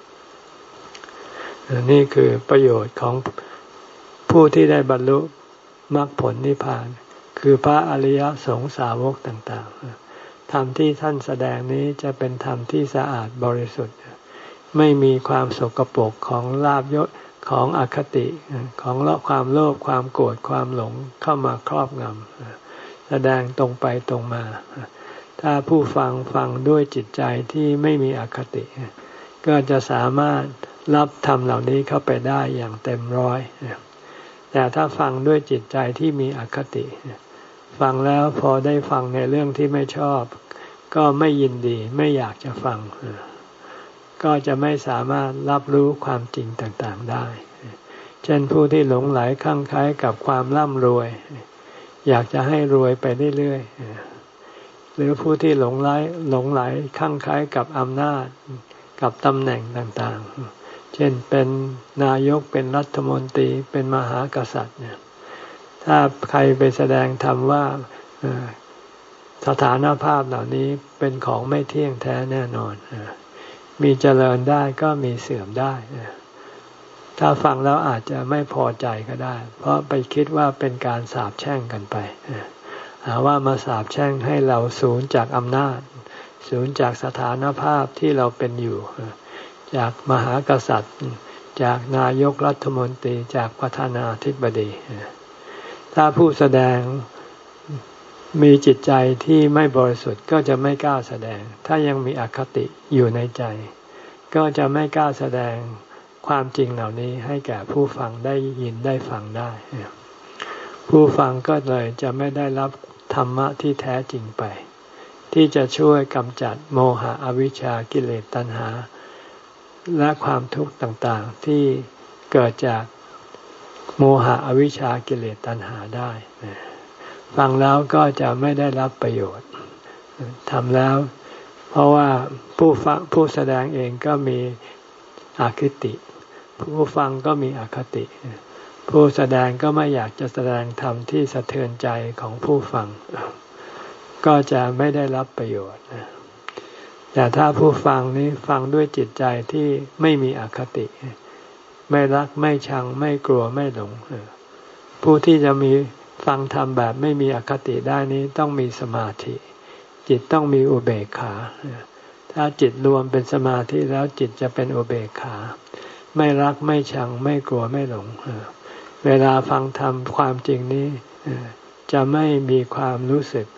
นี่คือประโยชน์ของผู้ที่ได้บรรลุมรรคผลนิพพานคือพระอริยสงสาวกต่างๆธรรมที่ท่านแสดงนี้จะเป็นธรรมที่สะอาดบริสุทธิ์ไม่มีความสกปรกของลาภยศของอคติของความโลภความโกรธความหลงเข้ามาครอบงำแสดงตรงไปตรงมาถ้าผู้ฟังฟังด้วยจิตใจที่ไม่มีอคติก็จะสามารถรับธรรมเหล่านี้เข้าไปได้อย่างเต็มร้อยแต่ถ้าฟังด้วยจิตใจที่มีอคติฟังแล้วพอได้ฟังในเรื่องที่ไม่ชอบก็ไม่ยินดีไม่อยากจะฟังก็จะไม่สามารถรับรู้ความจริงต่างๆได้เช่นผู้ที่หลงไหลคลั่งไคล้กับความร่ำรวยอยากจะให้รวยไปเรื่อยๆหรือผู้ที่หลงไหลหลงไหลคลั่งไคล้กับอำนาจกับตำแหน่งต่างๆเช่นเป็นนายกเป็นรัฐมนตรีเป็นมหากษัตริย์เนี่ยถ้าใครไปแสดงธรรมว่าสถานภาพเหล่านี้เป็นของไม่เที่ยงแท้แน่นอนมีเจริญได้ก็มีเสื่อมได้ถ้าฟังแล้วอาจจะไม่พอใจก็ได้เพราะไปคิดว่าเป็นการสาปแช่งกันไปหาว่ามาสาปแช่งให้เราสูญจากอำนาจสูญจากสถานภาพที่เราเป็นอยู่จากมหากษัตริย์จากนายกรัฐมนตรีจากประธานาธิบดีถ้าผู้แสดงมีจิตใจที่ไม่บริสุทธิ์ก็จะไม่กล้าแสดงถ้ายังมีอคติอยู่ในใจก็จะไม่กล้าแสดงความจริงเหล่านี้ให้แก่ผู้ฟังได้ยินได้ฟังได้ผู้ฟังก็เลยจะไม่ได้รับธรรมะที่แท้จริงไปที่จะช่วยกำจัดโมหะอวิชชากิเลสตัณหาและความทุกข์ต่างๆที่เกิดจากโมหะอวิชชากิเลสตัณหาได้ฟังแล้วก็จะไม่ได้รับประโยชน์ทำแล้วเพราะว่าผู้ฟังผู้แสดงเองก็มีอคติผู้ฟังก็มีอคติผู้แสดงก็ไม่อยากจะแสดงธรรมที่สะเทือนใจของผู้ฟังก็จะไม่ได้รับประโยชน์แต่ถ้าผู้ฟังนี้ฟังด้วยจิตใจที่ไม่มีอคติไม่รักไม่ชังไม่กลัวไม่หลงผู้ที่จะมีฟังธรรมแบบไม่มีอคติได้นี้ต้องมีสมาธิจิตต้องมีอุเบกขาถ้าจิตรวมเป็นสมาธิแล้วจิตจะเป็นอุเบกขาไม่รักไม่ชังไม่กลัวไม่หลงเวลาฟังธรรมความจริงนี้จะไม่มีความรู้สึก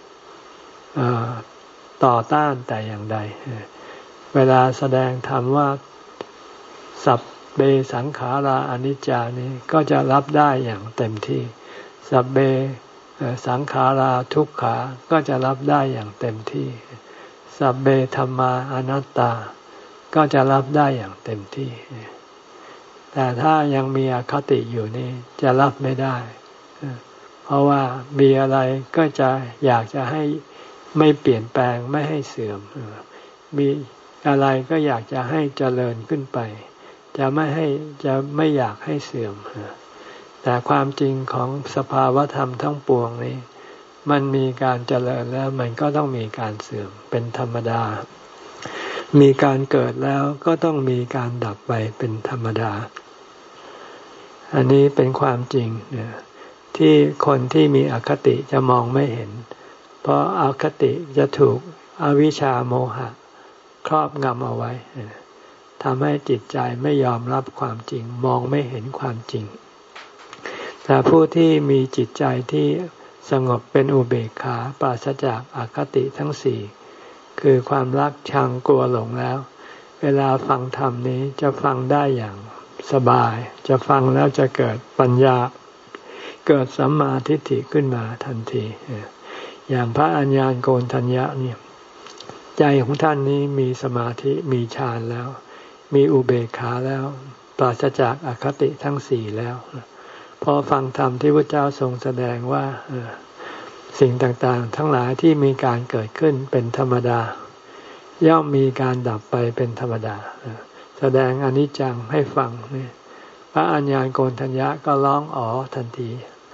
ต่อต้านแต่อย่างใดเวลาแสดงธรรมว่าสัพเบสังขาราอนิจจานี้ก็จะรับได้อย่างเต็มที่สัพเบสังขาราทุกขาก็จะรับได้อย่างเต็มที่สัพเบธัมมาอนัตตาก็จะรับได้อย่างเต็มที่แต่ถ้ายังมีอคติอยู่นี่จะรับไม่ได้เพราะว่ามีอะไรก็จะอยากจะให้ไม่เปลี่ยนแปลงไม่ให้เสื่อมมีอะไรก็อยากจะให้เจริญขึ้นไปจะไม่ให้จะไม่อยากให้เสื่อมแต่ความจริงของสภาวธรรมทั้งปวงนี้มันมีการเจริญแล้วมันก็ต้องมีการเสื่อมเป็นธรรมดามีการเกิดแล้วก็ต้องมีการดับไปเป็นธรรมดาอันนี้เป็นความจริงที่คนที่มีอคติจะมองไม่เห็นเพราะอคติจะถูกอวิชชาโมหะครอบงำเอาไว้ทำให้จิตใจไม่ยอมรับความจริงมองไม่เห็นความจริงแต่ผู้ที่มีจิตใจที่สงบเป็นอุเบกขาปราศจากอคติทั้งสี่คือความรักชังกลัวหลงแล้วเวลาฟังธรรมนี้จะฟังได้อย่างสบายจะฟังแล้วจะเกิดปัญญาเกิดสัมมาทิฏฐิขึ้นมาทันทีอย่างพระอัญญาณโกณฑัญญะเนี่ยใจของท่านนี้มีสมาธิมีฌานแล้วมีอุเบกขาแล้วปราศจากอคติทั้งสี่แล้วพอฟังธรรมที่พระเจ้าทรงแสดงว่าสิ่งต่างๆทั้งหลายที่มีการเกิดขึ้นเป็นธรรมดาย่อมมีการดับไปเป็นธรรมดาแสดงอนิจจังให้ฟังนี่พระอัญญาณโกณฑัญญะก็ร้องอ๋อทันที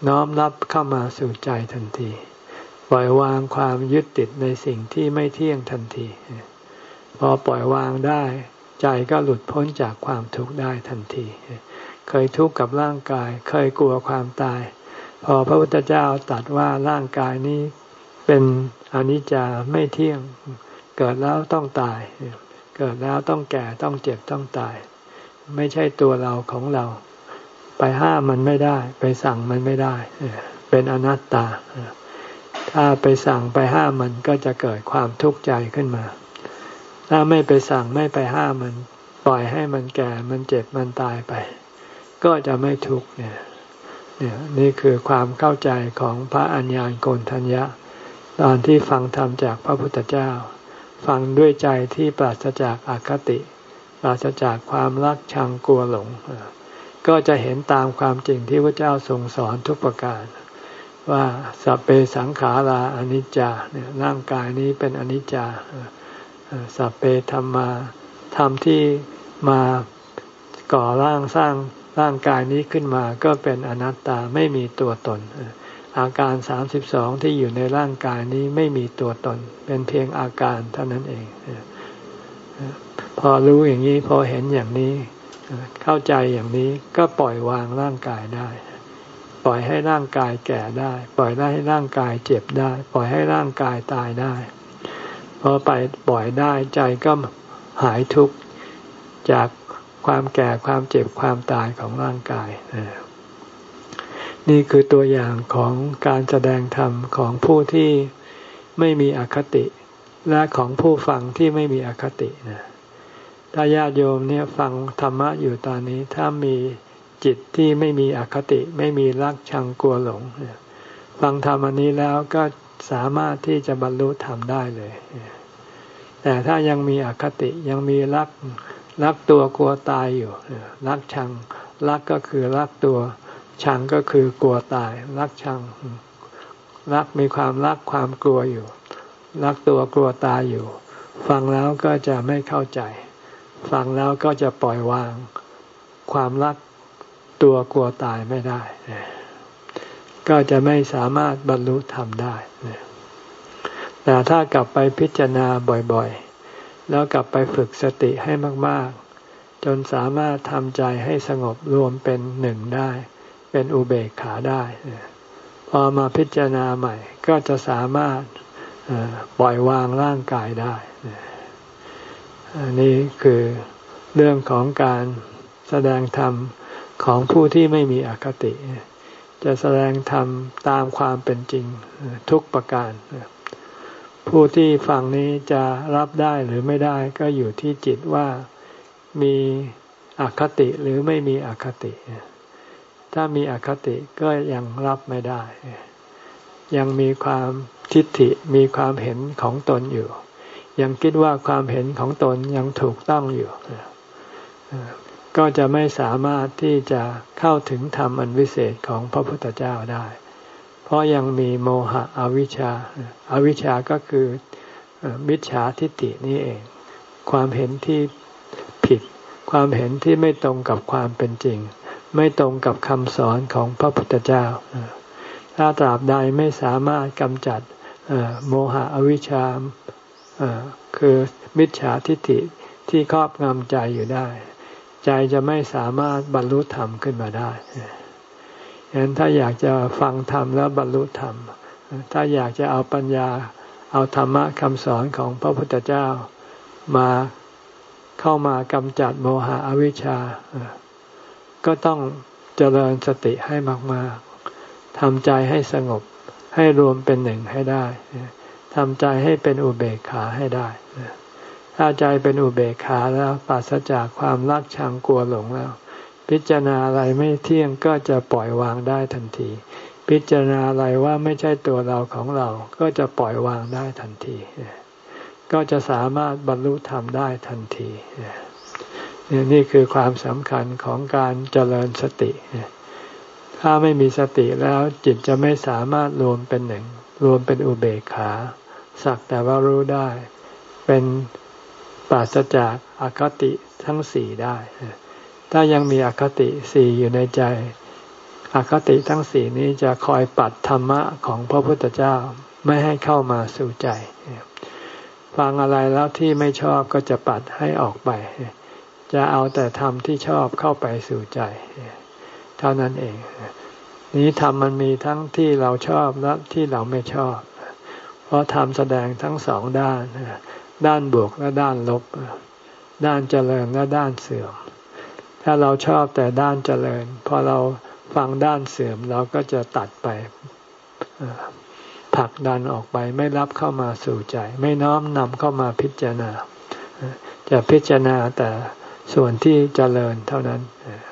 น้อมรับเข้ามาสู่ใจทันทีปล่อยวางความยึดติดในสิ่งที่ไม่เที่ยงทันทีพอปล่อยวางได้ใจก็หลุดพ้นจากความทุกข์ได้ทันทีเคยทุกข์กับร่างกายเคยกลัวความตายพอพระพุทธเจ้าตรัสว่าร่างกายนี้เป็นอนิจจาไม่เที่ยงเกิดแล้วต้องตายเกิดแล้วต้องแก่ต้องเจ็บต้องตายไม่ใช่ตัวเราของเราไปห้ามมันไม่ได้ไปสั่งมันไม่ได้เป็นอนัตตาถ้าไปสั่งไปห้ามมันก็จะเกิดความทุกข์ใจขึ้นมาถ้าไม่ไปสั่งไม่ไปห้ามมันปล่อยให้มันแก่มันเจ็บมันตายไปก็จะไม่ทุกข์เนี่ยเนี่ยนี่คือความเข้าใจของพระอัญญาณโกณฑัญญะตอนที่ฟังธรรมจากพระพุทธเจ้าฟังด้วยใจที่ปราศจากอคติปราศจากความรักชังกลัวหลงก็จะเห็นตามความจริงที่พระเจ้าทรงสอนทุกประการว่าสัพเพสังขาราอนิจจาเนี่ยร่างกายนี้เป็นอนิจจาสัพเพธัมมาธรรมที่มาก่อร่างสร้างร่างกายนี้ขึ้นมาก็เป็นอนัตตาไม่มีตัวตนอาการสามสิบสองที่อยู่ในร่างกายนี้ไม่มีตัวตนเป็นเพียงอาการเท่านั้นเองพอรู้อย่างนี้พอเห็นอย่างนี้เข้าใจอย่างนี้ก็ปล่อยวางร่างกายได้ปล่อยให้ร่างกายแก่ได้ปล่อยให้ร่างกายเจ็บได้ปล่อยให้ร่างกายตายได้พอไปปล่อยได้ใจก็หายทุกข์จากความแก่ความเจ็บความตายของร่างกายนี่คือตัวอย่างของการแสดงธรรมของผู้ที่ไม่มีอคติและของผู้ฟังที่ไม่มีอคตินะถ้าญาติโยมเนี่ยฟังธรรมะอยู่ตอนนี้ถ้ามีจิตที่ไม่มีอคติไม่มีรักชังกลัวหลงฟังธรรมอันนี้แล้วก็สามารถที่จะบรรลุธรรมได้เลยแต่ถ้ายังมีอคติยังมีรักรักตัวกลัวตายอยู่รักชังรักก็คือรักตัวชังก็คือกลัวตายรักชังรักมีความรักความกลัวอยู่รักตัวกลัวตายอยู่ฟังแล้วก็จะไม่เข้าใจฟังแล้วก็จะปล่อยวางความรักตัวกลัวตายไม่ได้ก็จะไม่สามารถบรรลุธรรมได้แต่ถ้ากลับไปพิจารณาบ่อยๆแล้วกลับไปฝึกสติให้มากๆจนสามารถทำใจให้สงบรวมเป็นหนึ่งได้เป็นอุเบกขาได้พอมาพิจารณาใหม่ก็จะสามารถปล่อยวางร่างกายได้อันนี้คือเรื่องของการแสดงธรรมของผู้ที่ไม่มีอคติจะแสดงธรรมตามความเป็นจริงทุกประการผู้ที่ฟังนี้จะรับได้หรือไม่ได้ก็อยู่ที่จิตว่ามีอคติหรือไม่มีอคติถ้ามีอคติก็ยังรับไม่ได้ยังมีความทิฏฐิมีความเห็นของตนอยู่ยังคิดว่าความเห็นของตนยังถูกต้องอยู่ก็จะไม่สามารถที่จะเข้าถึงธรรมอันวิเศษของพระพุทธเจ้าได้เพราะยังมีโมหะอวิชชาอวิชชาก็คือมิจฉาทิฏฐินี่เองความเห็นที่ผิดความเห็นที่ไม่ตรงกับความเป็นจริงไม่ตรงกับคำสอนของพระพุทธเจ้าถ้าตราบใดไม่สามารถกำจัดโมหะอวิชชาคือมิจฉาทิฏฐิที่ครอบงำใจอยู่ได้ใจจะไม่สามารถบรรลุธรรมขึ้นมาได้ฉะนั้นถ้าอยากจะฟังธรรมแล้วบรรลุธรรมถ้าอยากจะเอาปัญญาเอาธรรมะคำสอนของพระพุทธเจ้ามาเข้ามากำจัดโมหะอวิชชาก็ต้องเจริญสติให้มากๆทำใจให้สงบให้รวมเป็นหนึ่งให้ได้ทำใจให้เป็นอุเบกขาให้ได้ถ้าใจเป็นอุเบกขาแล้วปราศจากความรักชังกลัวหลงแล้วพิจารณาอะไรไม่เที่ยงก็จะปล่อยวางได้ทันทีพิจารณาอะไรว่าไม่ใช่ตัวเราของเราก็จะปล่อยวางได้ทันทีก็จะสามารถบรรลุธรรมได้ทันทีนี่คือความสำคัญของการเจริญสติถ้าไม่มีสติแล้วจิตจะไม่สามารถรวมเป็นหนึ่งรวมเป็นอุเบกขาสักแต่ว่ารู้ได้เป็นปราศจากอคติทั้งสี่ได้ถ้ายังมีอคติสี่อยู่ในใจอคติทั้งสี่นี้จะคอยปัดธรรมะของพระพุทธเจ้าไม่ให้เข้ามาสู่ใจฟังอะไรแล้วที่ไม่ชอบก็จะปัดให้ออกไปจะเอาแต่ธรรมที่ชอบเข้าไปสู่ใจเท่านั้นเองนี้ธรรมมันมีทั้งที่เราชอบและที่เราไม่ชอบเพราะธรรมแสดงทั้งสองด้านด้านบวกและด้านลบด้านเจริญและด้านเสื่อมถ้าเราชอบแต่ด้านเจริญพอเราฟังด้านเสื่อมเราก็จะตัดไปผลักดันออกไปไม่รับเข้ามาสู่ใจไม่น้อมนำเข้ามาพิจารณาจะพิจารณาแต่ส่วนที่เจริญเท่านั้น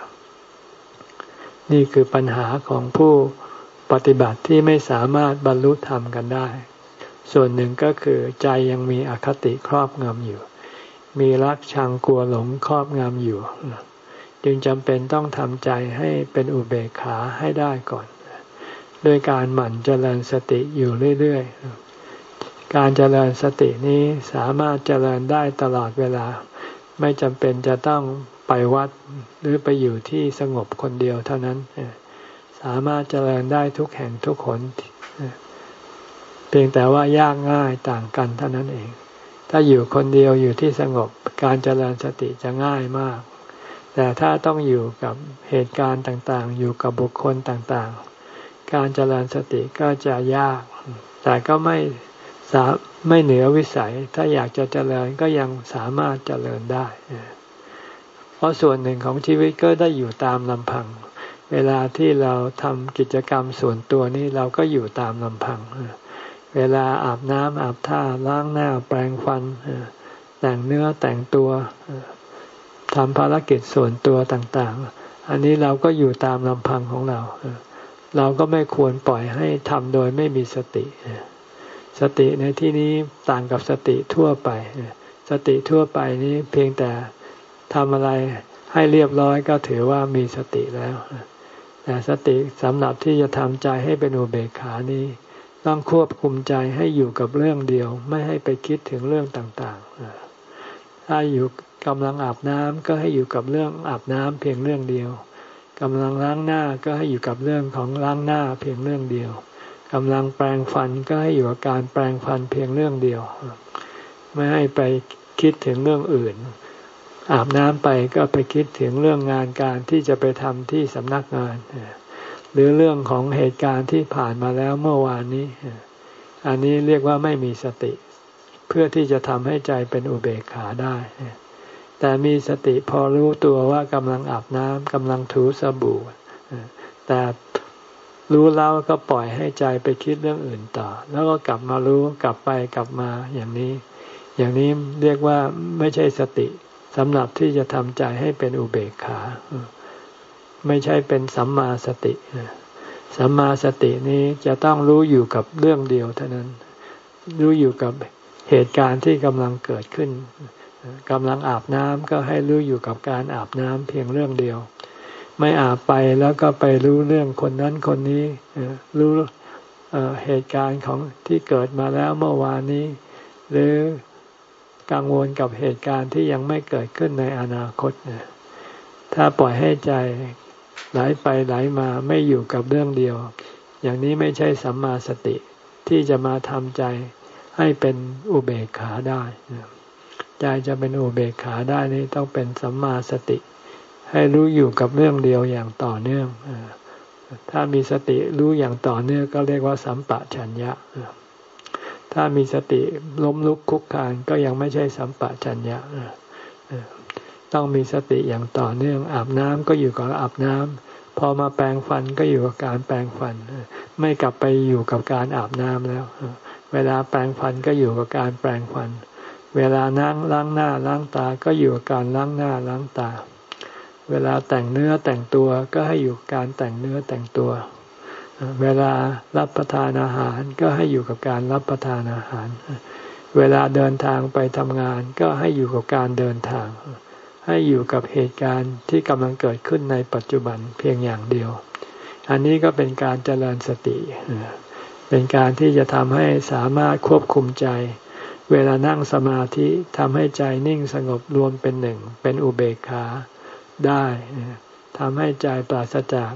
นี่คือปัญหาของผู้ปฏิบัติที่ไม่สามารถบรรลุธรรมกันได้ส่วนหนึ่งก็คือใจยังมีอคติครอบงำอยู่มีรักชังกลัวหลงครอบงำอยู่จึงจำเป็นต้องทำใจให้เป็นอุเบกขาให้ได้ก่อนด้วยการหมั่นเจริญสติอยู่เรื่อยๆการเจริญสตินี้สามารถเจริญได้ตลอดเวลาไม่จำเป็นจะต้องไปวัดหรือไปอยู่ที่สงบคนเดียวเท่านั้นสามารถเจริญได้ทุกแห่งทุกหนเพียงแต่ว่ายากง่ายต่างกันเท่านั้นเองถ้าอยู่คนเดียวอยู่ที่สงบการเจริญสติจะง่ายมากแต่ถ้าต้องอยู่กับเหตุการณ์ต่างๆอยู่กับบุคคลต่างๆการเจริญสติก็จะยากแต่ก็ไม่สาไม่เหนือวิสัยถ้าอยากจะเจริญก็ยังสามารถเจริญได้เพราะส่วนหนึ่งของชีวิตก็ได้อยู่ตามลำพังเวลาที่เราทำกิจกรรมส่วนตัวนี้เราก็อยู่ตามลำพังเวลาอาบน้ำอาบท่าล้างหน้าแปรงฟันแต่งเนื้อแต่งตัวทำภารกิจส่วนตัวต่างๆอันนี้เราก็อยู่ตามลำพังของเราเราก็ไม่ควรปล่อยให้ทำโดยไม่มีสติสติในที่นี้ต่างกับสติทั่วไปสติทั่วไปนี้เพียงแต่ทำอะไรให้เรียบร้อยก็ถือว่ามีสติแล้วแต่สติสำหรับที่จะทำใจให้เป็นอุเบกขานี้ต้องควบคุมใจให้อยู่กับเรื่องเดียวไม่ให้ไปคิดถึงเรื่องต่างๆถ้าอยู่กำลังอาบน้ำก็ให้อยู่กับเรื่องอาบน้ำเพียงเรื่องเดียวกำลังล้างหน้าก็ให้อยู่กับเรื่องของล้างหน้าเพียงเรื่องเดียวกำลังแปรงฟันก็ให้อยู่กับการแปรงฟันเพียงเรื่องเดียวไม่ให้ไปคิดถึงเรื่องอื่นอาบน้ำไปก็ไปคิดถึงเรื่องงานการที่จะไปทำที่สำนักงานหรือเรื่องของเหตุการณ์ที่ผ่านมาแล้วเมื่อวานนี้อันนี้เรียกว่าไม่มีสติเพื่อที่จะทำให้ใจเป็นอุเบกขาได้แต่มีสติพอรู้ตัวว่ากำลังอาบน้ำกำลังถูสบู่แต่รู้แล้วก็ปล่อยให้ใจไปคิดเรื่องอื่นต่อแล้วก็กลับมารู้กลับไปกลับมาอย่างนี้อย่างนี้เรียกว่าไม่ใช่สติสำหรับที่จะทำใจให้เป็นอุเบกขาไม่ใช่เป็นสัมมาสติสัมมาสตินี้จะต้องรู้อยู่กับเรื่องเดียวเท่านั้นรู้อยู่กับเหตุการณ์ที่กำลังเกิดขึ้นกำลังอาบน้ำก็ให้รู้อยู่กับการอาบน้ำเพียงเรื่องเดียวไม่อาบไปแล้วก็ไปรู้เรื่องคนนั้นคนนี้รู้เหตุการณ์ของที่เกิดมาแล้วเมื่อวานนี้หรือกังวลกับเหตุการณ์ที่ยังไม่เกิดขึ้นในอนาคตถ้าปล่อยให้ใจไหลไปไหลมาไม่อยู่กับเรื่องเดียวอย่างนี้ไม่ใช่สัมมาสติที่จะมาทำใจให้เป็นอุเบกขาได้ใจจะเป็นอุเบกขาได้นี่ต้องเป็นสัมมาสติให้รู้อยู่กับเรื่องเดียวอย่างต่อเนื่องถ้ามีสติรู้อย่างต่อเนื่องก็เรียกว่าสัมปชัญญะถ้ามีสติล้มลุกคลุกคลานก็ยังไม่ใช่สัมปชัญญะต้องมีสติอย่างต่อเนื่องอาบน้ำก็อยู่กับอาบน้ำพอมาแปรงฟันก็อยู่กับการแปรงฟันไม่กลับไปอยู่กับการอาบน้ำแล้วเวลาแปรงฟันก็อยู่กับการแปรงฟันเวลานั่งล้างหน้าล้างตาก็อยู่กับการล้างหน้าล้างตาเวลาแต่งเนื้อแต่งตัวก็ให้อยู่กับการแต่งเนื้อแต่งตัวเวลารับประทานอาหารก็ให้อยู่กับการรับประทานอาหารเวลาเดินทางไปทำงานก็ให้อยู่กับการเดินทางให้อยู่กับเหตุการณ์ที่กำลังเกิดขึ้นในปัจจุบันเพียงอย่างเดียวอันนี้ก็เป็นการเจริญสติเป็นการที่จะทำให้สามารถควบคุมใจเวลานั่งสมาธิทำให้ใจนิ่งสงบรวมเป็นหนึ่งเป็นอุเบกขาได้ทำให้ใจปราศจาก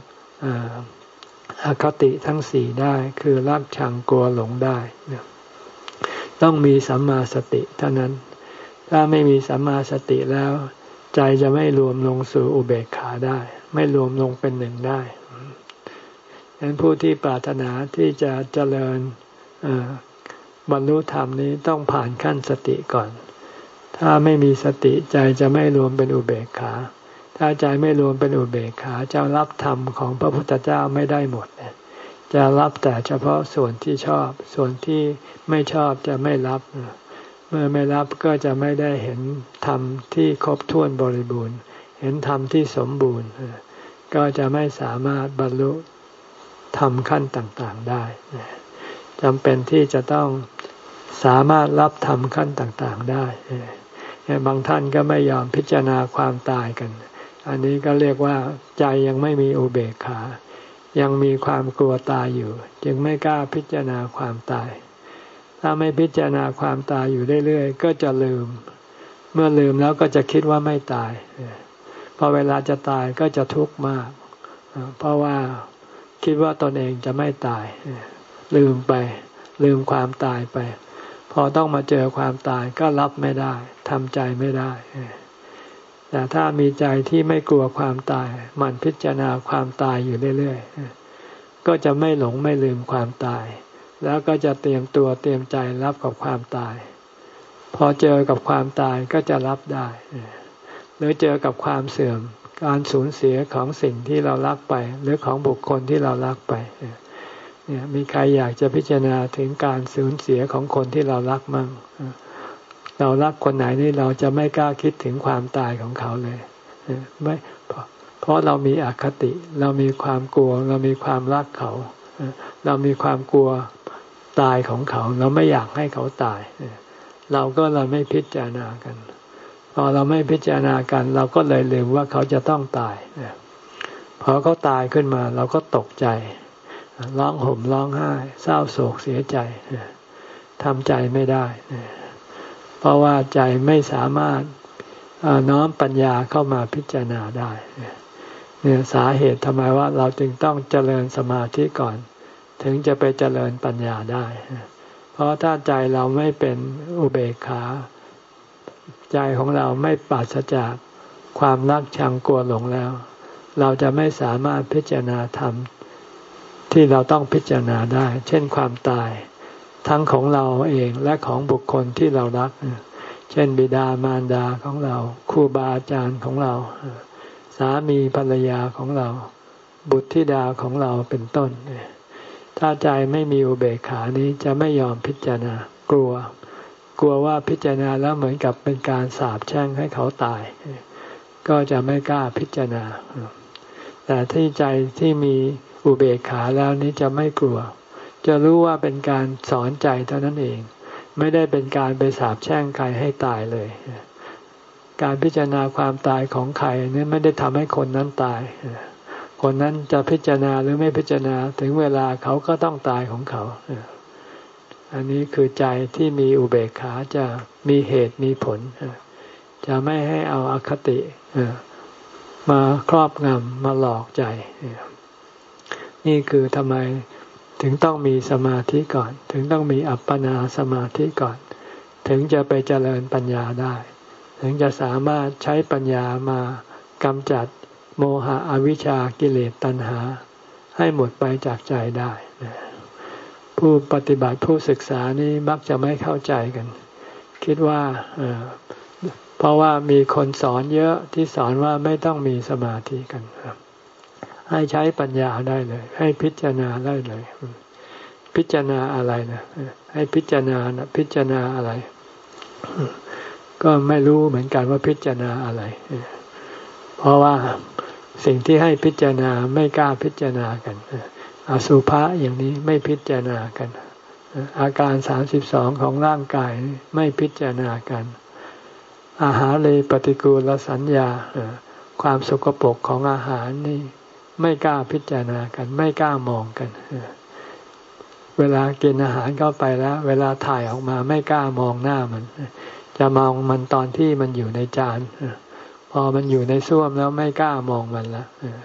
อคติทั้งสี่ได้คือรักชังกลัวหลงได้ต้องมีสัมมาสติเท่านั้นถ้าไม่มีสัมมาสติแล้วใจจะไม่รวมลงสู่อุเบกขาได้ไม่รวมลงเป็นหนึ่งได้ดังนั้นผู้ที่ปรารถนาที่จะเจริญบรรลุธรรมนี้ต้องผ่านขั้นสติก่อนถ้าไม่มีสติใจจะไม่รวมเป็นอุเบกขาถ้าใจไม่รวมเป็นอุเบกขาจะรับธรรมของพระพุทธเจ้าไม่ได้หมดจะรับแต่เฉพาะส่วนที่ชอบส่วนที่ไม่ชอบจะไม่รับเมื่อไม่รับก็จะไม่ได้เห็นธรรมที่ครบถ้วนบริบูรณ์เห็นธรรมที่สมบูรณ์ก็จะไม่สามารถบรรลุธรรมขั้นต่างๆได้จำเป็นที่จะต้องสามารถรับธรรมขั้นต่างๆได้บางท่านก็ไม่ยอมพิจารณาความตายกันอันนี้ก็เรียกว่าใจยังไม่มีอุเบกขายังมีความกลัวตายอยู่จึงไม่กล้าพิจารณาความตายถ้าไม่พิจารณาความตายอยู่เรื่อยๆก็จะลืมเมื่อลืมแล้วก็จะคิดว่าไม่ตายพอเวลาจะตายก็จะทุกข์มากเพราะว่าคิดว่าตนเองจะไม่ตายลืมไปลืมความตายไปพอต้องมาเจอความตายก็รับไม่ได้ทำใจไม่ได้แต่ถ้ามีใจที่ไม่กลัวความตายหมั่นพิจารณาความตายอยู่เรื่อยๆก็จะไม่หลงไม่ลืมความตายแล้วก็จะเตรียมตัวเตรียมใจรับกับความตายพอเจอกับความตายก็จะรับได้หรือเจอกับความเสื่อมการสูญเสียของสิ่งที่เรารักไปหรือของบุคคลที่เรารักไปเนี่ยมีใครอยากจะพิจารณาถึงการสูญเสียของคนที่เรารักมั่งเรารักคนไหนนี่เราจะไม่กล้าคิดถึงความตายของเขาเลยไม่เพราะเรามีอคติเรามีความกลัวเรามีความรักเขาเรามีความกลัวตายของเขาเราไม่อยากให้เขาตายเราก็เราไม่พิจารณากันพอเราไม่พิจารณากันเราก็เลยลืมว่าเขาจะต้องตายพอเขาตายขึ้นมาเราก็ตกใจร้องห่มร้องไห้เศร้าโศกเสียใจทำใจไม่ได้เพราะว่าใจไม่สามารถน้อมปัญญาเข้ามาพิจารณาได้เนี่ยสาเหตุทำไมว่าเราจึงต้องเจริญสมาธิก่อนถึงจะไปเจริญปัญญาได้เพราะถ้าใจเราไม่เป็นอุเบกขาใจของเราไม่ปราศจากความรักชังกลัวหลงแล้วเราจะไม่สามารถพิจารณาธรรมที่เราต้องพิจารณาได้เช่นความตายทั้งของเราเองและของบุคคลที่เรารักเช่นบิดามารดาของเราครูบาอาจารย์ของเราสามีภรรยาของเราบุตรธิดาของเราเป็นต้นถ้าใจไม่มีอุเบกขานี้จะไม่ยอมพิจารณากลัวกลัวว่าพิจารณาแล้วเหมือนกับเป็นการสาปแช่งให้เขาตายก็จะไม่กล้าพิจารณาแต่ที่ใจที่มีอุเบกขาแล้วนี้จะไม่กลัวจะรู้ว่าเป็นการสอนใจเท่านั้นเองไม่ได้เป็นการไปสาปแช่งใครให้ตายเลยการพิจารณาความตายของใครนี่ไม่ได้ทำให้คนนั้นตายคนนั้นจะพิจารณาหรือไม่พิจารณาถึงเวลาเขาก็ต้องตายของเขาอันนี้คือใจที่มีอุเบกขาจะมีเหตุมีผลจะไม่ให้เอาอคติมาครอบงำมาหลอกใจนี่คือทำไมถึงต้องมีสมาธิก่อนถึงต้องมีอัปปนาสมาธิก่อนถึงจะไปเจริญปัญญาได้ถึงจะสามารถใช้ปัญญามากำจัดโมหะอวิชชากิเลสตัณหาให้หมดไปจากใจได้ผู้ปฏิบัติผู้ศึกษานี้มักจะไม่เข้าใจกันคิดว่าเอ่อเพราะว่ามีคนสอนเยอะที่สอนว่าไม่ต้องมีสมาธิกันให้ใช้ปัญญาได้เลยให้พิจารณาได้เลยพิจารณาอะไรนะให้พิจารณานะพิจารณาอะไรก็ไม่รู้เหมือนกันว่าพิจารณาอะไรเพราะว่าสิ่งที่ให้พิจารณาไม่กล้าพิจารณากันอสุภะอย่างนี้ไม่พิจารณากันอาการสามสิบสองของร่างกายไม่พิจารณากันอาหารเลยปฏิกูลสัญญาความสกปรกของอาหารนี่ไม่กล้าพิจารณากันไม่กล้ามองกันเวลากินอาหารเข้าไปแล้วเวลาถ่ายออกมาไม่กล้ามองหน้ามันจะมองมันตอนที่มันอยู่ในจานพอมันอยู่ในส้วมแล้วไม่กล้ามองมันละ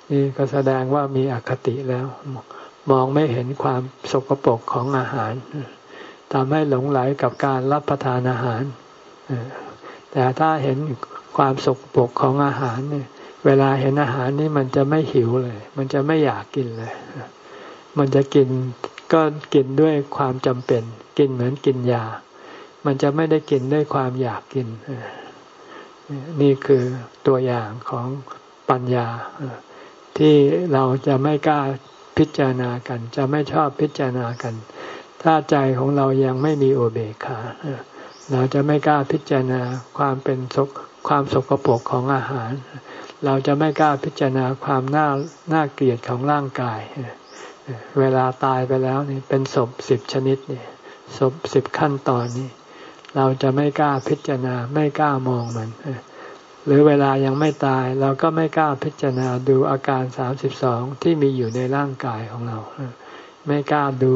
นี่ก็แสดงว่ามีอคติแล้วมองไม่เห็นความสกปรกของอาหารทำให้หลงไหลกับการรับประทานอาหารแต่ถ้าเห็นความสกปรกของอาหารเนี่ยเวลาเห็นอาหารนี่มันจะไม่หิวเลยมันจะไม่อยากกินเลยมันจะกินก็กินด้วยความจำเป็นกินเหมือนกินยามันจะไม่ได้กินด้วยความอยากกินนี่คือตัวอย่างของปัญญาที่เราจะไม่กล้าพิจารณากันจะไม่ชอบพิจารณากันถ้าใจของเรายังไม่มีอุเบกขาเราจะไม่กล้าพิจารณาความเป็นสกความสกปรกของอาหารเราจะไม่กล้าพิจารณาความน่าน่าเกลียดของร่างกายเวลาตายไปแล้วนี่เป็นศพสิบชนิดนี่ศพสิบขั้นตอนนี้เราจะไม่กล้าพิจารณาไม่กล้ามองมันหรือเวลายังไม่ตายเราก็ไม่กล้าพิจารณาดูอาการสามสิบสองที่มีอยู่ในร่างกายของเราไม่กล้าดู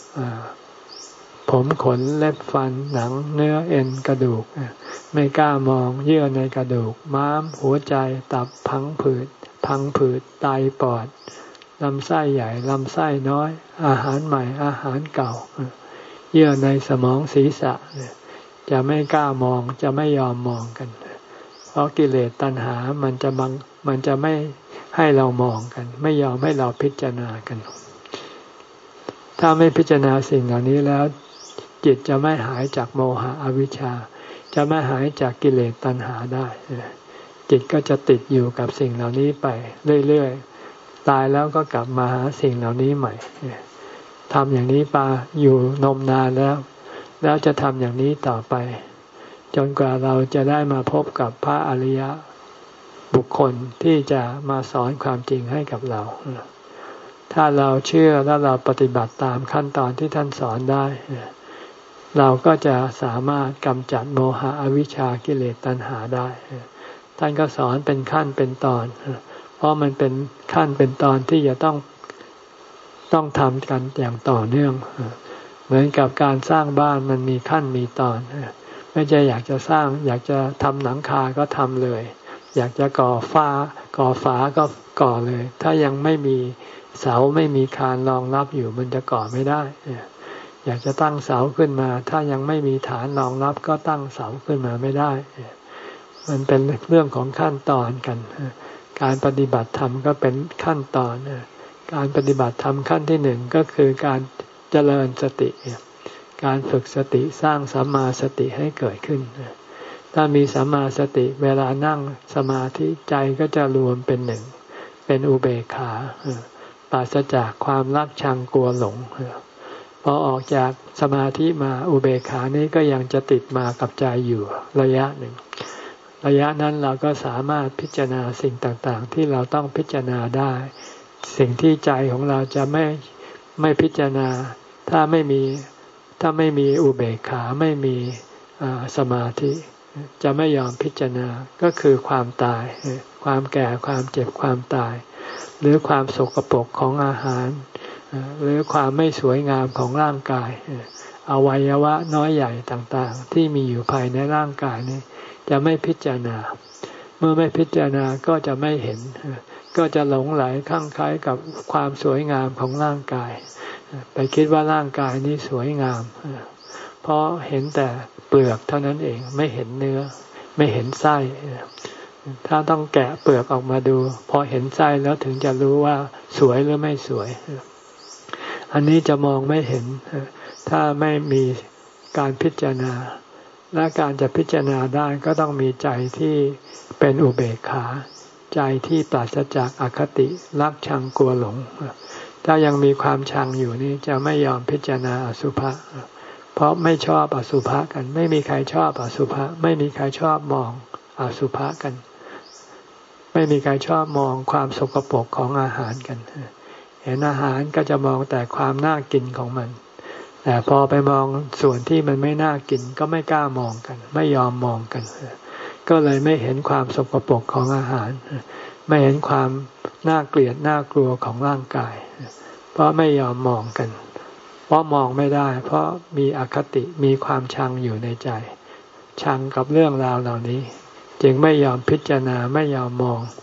ผมขนเล็บฟันหนังเนื้อเอ็นกระดูกไม่กล้ามองเยื่อในกระดูกม้ามหัวใจตับพังผืดพังผืดไตปอดลำไส้ใหญ่ลำไส้น้อยอาหารใหม่อาหารเก่าเยื่อในสมองศีรษะจะไม่กล้ามองจะไม่ยอมมองกันเพราะกิเลสตัณหามันจะบังมันจะไม่ให้เรามองกันไม่ยอมให้เราพิจารณากันถ้าไม่พิจารณาสิ่งเหล่านี้แล้วจิตจะไม่หายจากโมหะอวิชชาจะไม่หายจากกิเลสตัณหาได้จิตก็จะติดอยู่กับสิ่งเหล่านี้ไปเรื่อยๆตายแล้วก็กลับมาหาสิ่งเหล่านี้ใหม่ทำอย่างนี้มาอยู่นมนานแล้วแล้วจะทำอย่างนี้ต่อไปจนกว่าเราจะได้มาพบกับพระอริยบุคคลที่จะมาสอนความจริงให้กับเราถ้าเราเชื่อและเราปฏิบัติตามขั้นตอนที่ท่านสอนได้เราก็จะสามารถกำจัดโมหะอวิชชากิเลสตัณหาได้ท่านก็สอนเป็นขั้นเป็นตอนเพราะมันเป็นขั้นเป็นตอนที่จะต้องต้องทำกันอย่างต่อเนื่องเหมือนกับการสร้างบ้านมันมีขั้นมีตอนไม่ใช่อยากจะสร้างอยากจะทำหลังคาก็ทำเลยอยากจะก่อฟ้าก่อฝาก็ก่อเลยถ้ายังไม่มีเสาไม่มีคานรองรับอยู่มันจะก่อไม่ได้อยากจะตั้งเสาขึ้นมาถ้ายังไม่มีฐานรองรับก็ตั้งเสาขึ้นมาไม่ได้มันเป็นเรื่องของขั้นตอนกันการปฏิบัติธรรมก็เป็นขั้นตอนการปฏิบัติธรรมขั้นที่หนึ่งก็คือการเจริญสติการฝึกสติสร้างสัมมาสติให้เกิดขึ้นถ้ามีสัมมาสติเวลานั่งสมาธิใจก็จะรวมเป็นหนึ่งเป็นอุเบกขาปราศจากความรักชังกลัวหลงพอออกจากสมาธิมาอุเบกขานี้ก็ยังจะติดมากับใจอยู่ระยะหนึ่งระยะนั้นเราก็สามารถพิจารณาสิ่งต่างๆที่เราต้องพิจารณาได้สิ่งที่ใจของเราจะไม่ไม่พิจารณาถ้าไม่มีถ้าไม่มีอุเบกขาไม่มีสมาธิจะไม่ยอมพิจารณาก็คือความตายความแก่ความเจ็บความตายหรือความสกปรกของอาหารหรือความไม่สวยงามของร่างกายอวัยวะน้อยใหญ่ต่างๆที่มีอยู่ภายในร่างกายนี้จะไม่พิจารณาเมื่อไม่พิจารณาก็จะไม่เห็นก็จะหลงไหลคลั่งไคล้กับความสวยงามของร่างกายไปคิดว่าร่างกายนี้สวยงามเพราะเห็นแต่เปลือกเท่านั้นเองไม่เห็นเนื้อไม่เห็นไส้ถ้าต้องแกะเปลือกออกมาดูพอเห็นไส้แล้วถึงจะรู้ว่าสวยหรือไม่สวยอันนี้จะมองไม่เห็นถ้าไม่มีการพิจารณาและการจะพิจารณาได้ก็ต้องมีใจที่เป็นอุเบกขาใจที่ปราศจากอคติรักชังกลัวหลงถ้ายังมีความชังอยู่นี่จะไม่ยอมพิจารณาอสุภะเพราะไม่ชอบอสุภะกันไม่มีใครชอบอสุภะไม่มีใครชอบมองอสุภะกันไม่มีใครชอบมองความสกปรกของอาหารกันเห็นอาหารก็จะมองแต่ความน่ากินของมันแต่พอไปมองส่วนที่มันไม่น่ากินก็ไม่กล้ามองกันไม่ยอมมองกันก็เลยไม่เห็นความสกปรกของอาหารไม่เห็นความน่าเกลียดน่ากลัวของร่างกายเพราะไม่ยอมมองกันเพราะมองไม่ได้เพราะมีอคติมีความชังอยู่ในใจชังกับเรื่องราวเหล่านี้จึงไม่ยอมพิจารณาไม่ยอมมอง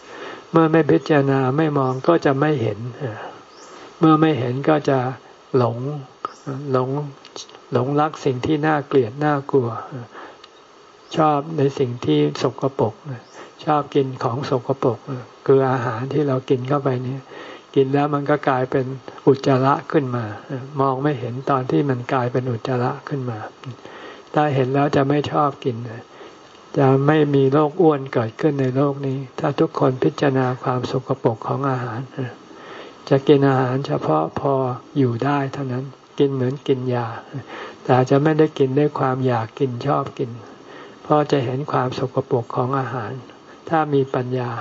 เมื่อไม่พิจารณาไม่มองก็จะไม่เห็นเมื่อไม่เห็นก็จะหลงหลงหลงรักสิ่งที่น่าเกลียดน่ากลัวชอบในสิ่งที่สกปรกชอบกินของสกปรกคืออาหารที่เรากินเข้าไปนี้กินแล้วมันก็กลายเป็นอุจจาระขึ้นมามองไม่เห็นตอนที่มันกลายเป็นอุจจาระขึ้นมาถ้าเห็นแล้วจะไม่ชอบกินจะไม่มีโรคอ้วนเกิดขึ้นในโลกนี้ถ้าทุกคนพิจารณาความสกปรกของอาหารจะกินอาหารเฉพาะพออยู่ได้เท่านั้นกินเหมือนกินยาแต่จะไม่ได้กินด้วยความอยากกินชอบกินเพราะจะเห็นความสกปรกของอาหารถ้ามีปัญญา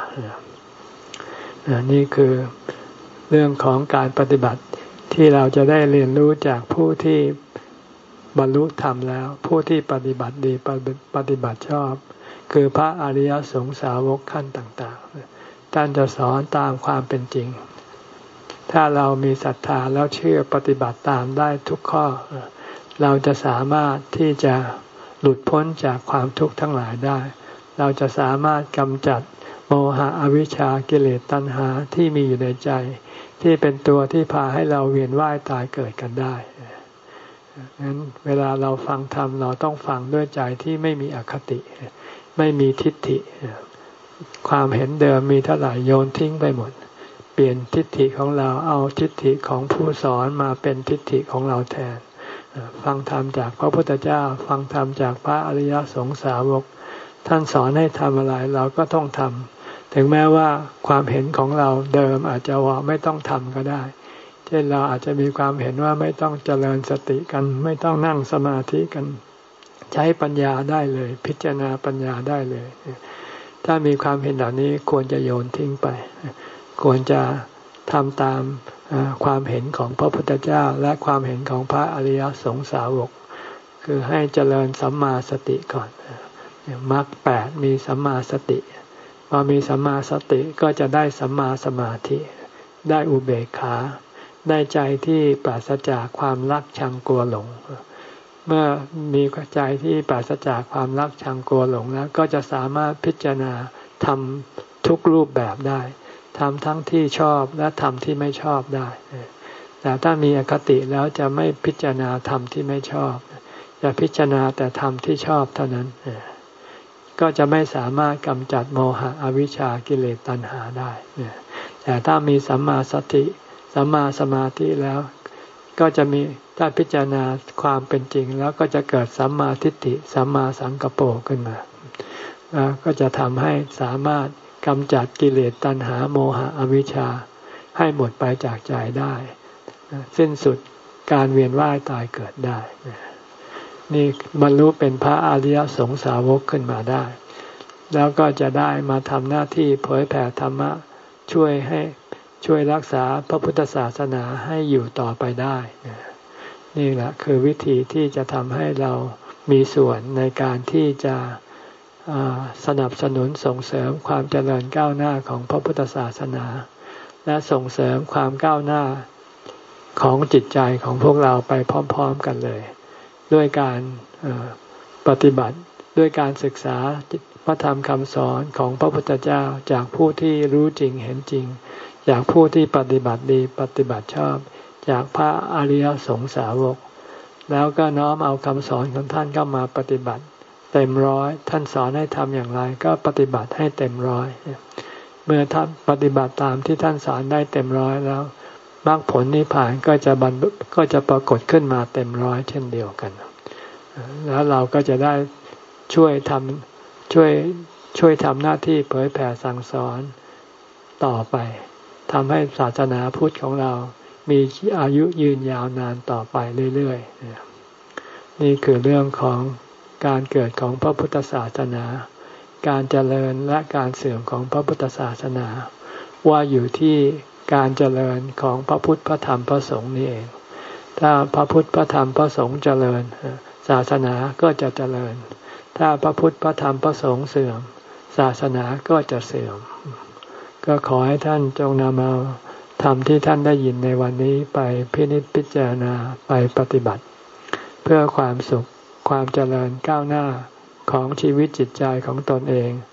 นี่คือเรื่องของการปฏิบัติที่เราจะได้เรียนรู้จากผู้ที่บรรลุธรรมแล้วผู้ที่ปฏิบัติดีปฏิบัติชอบคือพระอริยสงสาวกขั้นต่างๆท่านจะสอนตามความเป็นจริงถ้าเรามีศรัทธาแล้วเชื่อปฏิบัติตามได้ทุกข้อเราจะสามารถที่จะหลุดพ้นจากความทุกข์ทั้งหลายได้เราจะสามารถกำจัดโมหะอวิชชากิเลสตัณหาที่มีอยู่ในใจที่เป็นตัวที่พาให้เราเวียนว่ายตายเกิดกันได้งั้นเวลาเราฟังธรรมเราต้องฟังด้วยใจที่ไม่มีอคติไม่มีทิฏฐิความเห็นเดิมมีเท่าไหร่โยนทิ้งไปหมดเปลี่ยนทิฏฐิของเราเอาทิฏฐิของผู้สอนมาเป็นทิฏฐิของเราแทนฟังธรรมจากพระพุทธเจ้าฟังธรรมจากพระอริยสงสาวกท่านสอนให้ทำอะไรเราก็ต้องทำถึงแม้ว่าความเห็นของเราเดิมอาจจะว่าไม่ต้องทำก็ได้เช่นเราอาจจะมีความเห็นว่าไม่ต้องเจริญสติกันไม่ต้องนั่งสมาธิกันใช้ปัญญาได้เลยพิจารณาปัญญาได้เลยถ้ามีความเห็นเหล่านี้ควรจะโยนทิ้งไปควรจะทำตามความเห็นของพระพุทธเจ้าและความเห็นของพระอริยสงสาวกคือให้เจริญสัมมาสติก่อนมรรคแปดมีสัมมาสติพอมีสัมมาสติก็จะได้สัมมาสมาธิได้อุเบกขาได้ใจที่ปราศจากความรักชังกลัวหลงเมื่อมีใจที่ปราศจากความรักชังกลัวหลงแล้วก็จะสามารถพิจารณาทำทุกรูปแบบได้ทำทั้งที่ชอบและทำที่ไม่ชอบได้แต่ถ้ามีอคติแล้วจะไม่พิจารณาธรรมที่ไม่ชอบจะพิจารณาแต่ธรรมที่ชอบเท่านั้นก็จะไม่สามารถกำจัดโมหะอวิชชากิเลสตัณหาได้แต่ถ้ามีสัมมาสติสัมมาสมาธิแล้วก็จะมีถ้าพิจารณาความเป็นจริงแล้วก็จะเกิดสัมมาทิฏฐิสัมมาสังกัปโปขึ้นมาแล้วก็จะทำให้สามารถกำจัดกิเลสตัณหาโมหะอวิชชาให้หมดไปจากใจได้สิ้นสุดการเวียนว่ายตายเกิดได้นี่บรรลุเป็นพระอริยสงสาวกขึ้นมาได้แล้วก็จะได้มาทำหน้าที่เผยแผ่ธรรมะช่วยให้ช่วยรักษาพระพุทธศาสนาให้อยู่ต่อไปได้นี่แหละคือวิธีที่จะทำให้เรามีส่วนในการที่จะสนับสนุนส่งเสริมความเจริญก้าวหน้าของพระพุทธศาสนาและส่งเสริมความก้าวหน้าของจิตใจของพวกเราไปพร้อมๆกันเลยด้วยการปฏิบัติด้วยการศึกษาพระธรรมคำสอนของพระพุทธเจ้าจากผู้ที่รู้จริงเห็นจริงจากผู้ที่ปฏิบัติดีปฏิบัติชอบจากพระอริยสงสาวกแล้วก็น้อมเอาคำสอนของท่านเข้ามาปฏิบัติเต็มร้อยท่านสอนให้ทำอย่างไรก็ปฏิบัติให้เต็มร้อยเมื่อท่านปฏิบัติตามที่ท่านสอนได้เต็มร้อยแล้วมรรคผลนิพพานก็จะบรรลุก็จะปรากฏขึ้นมาเต็มร้อยเช่นเดียวกันแล้วเราก็จะได้ช่วยทำช่วยช่วยทำหน้าที่เผยแผ่สั่งสอนต่อไปทำให้ศาสนาพุทธของเรามีอายุยืนยาวนานต่อไปเรื่อยๆนี่คือเรื่องของการเกิดของพระพุทธศาสนาการเจริญและการเสื่อมของพระพุทธศาสนาว่าอยู่ที่การเจริญของพระพุทธพระธรรมพระสงฆ์นี่เองถ้าพระพุทธพระธรรมพระสงฆ์เจริญศาสนาก็จะเจริญถ้าพระพุทธพระธรรมพระสงฆ์เสื่อมศาสนาก็จะเสื่อมก็ขอให้ท่านจงนำเอาธรรมที่ท่านได้ยินในวันนี้ไปพินิจพิจารณาไปปฏิบัติเพื่อความสุขความเจริญก้าวหน้าของชีวิตจิตใจของตนเอง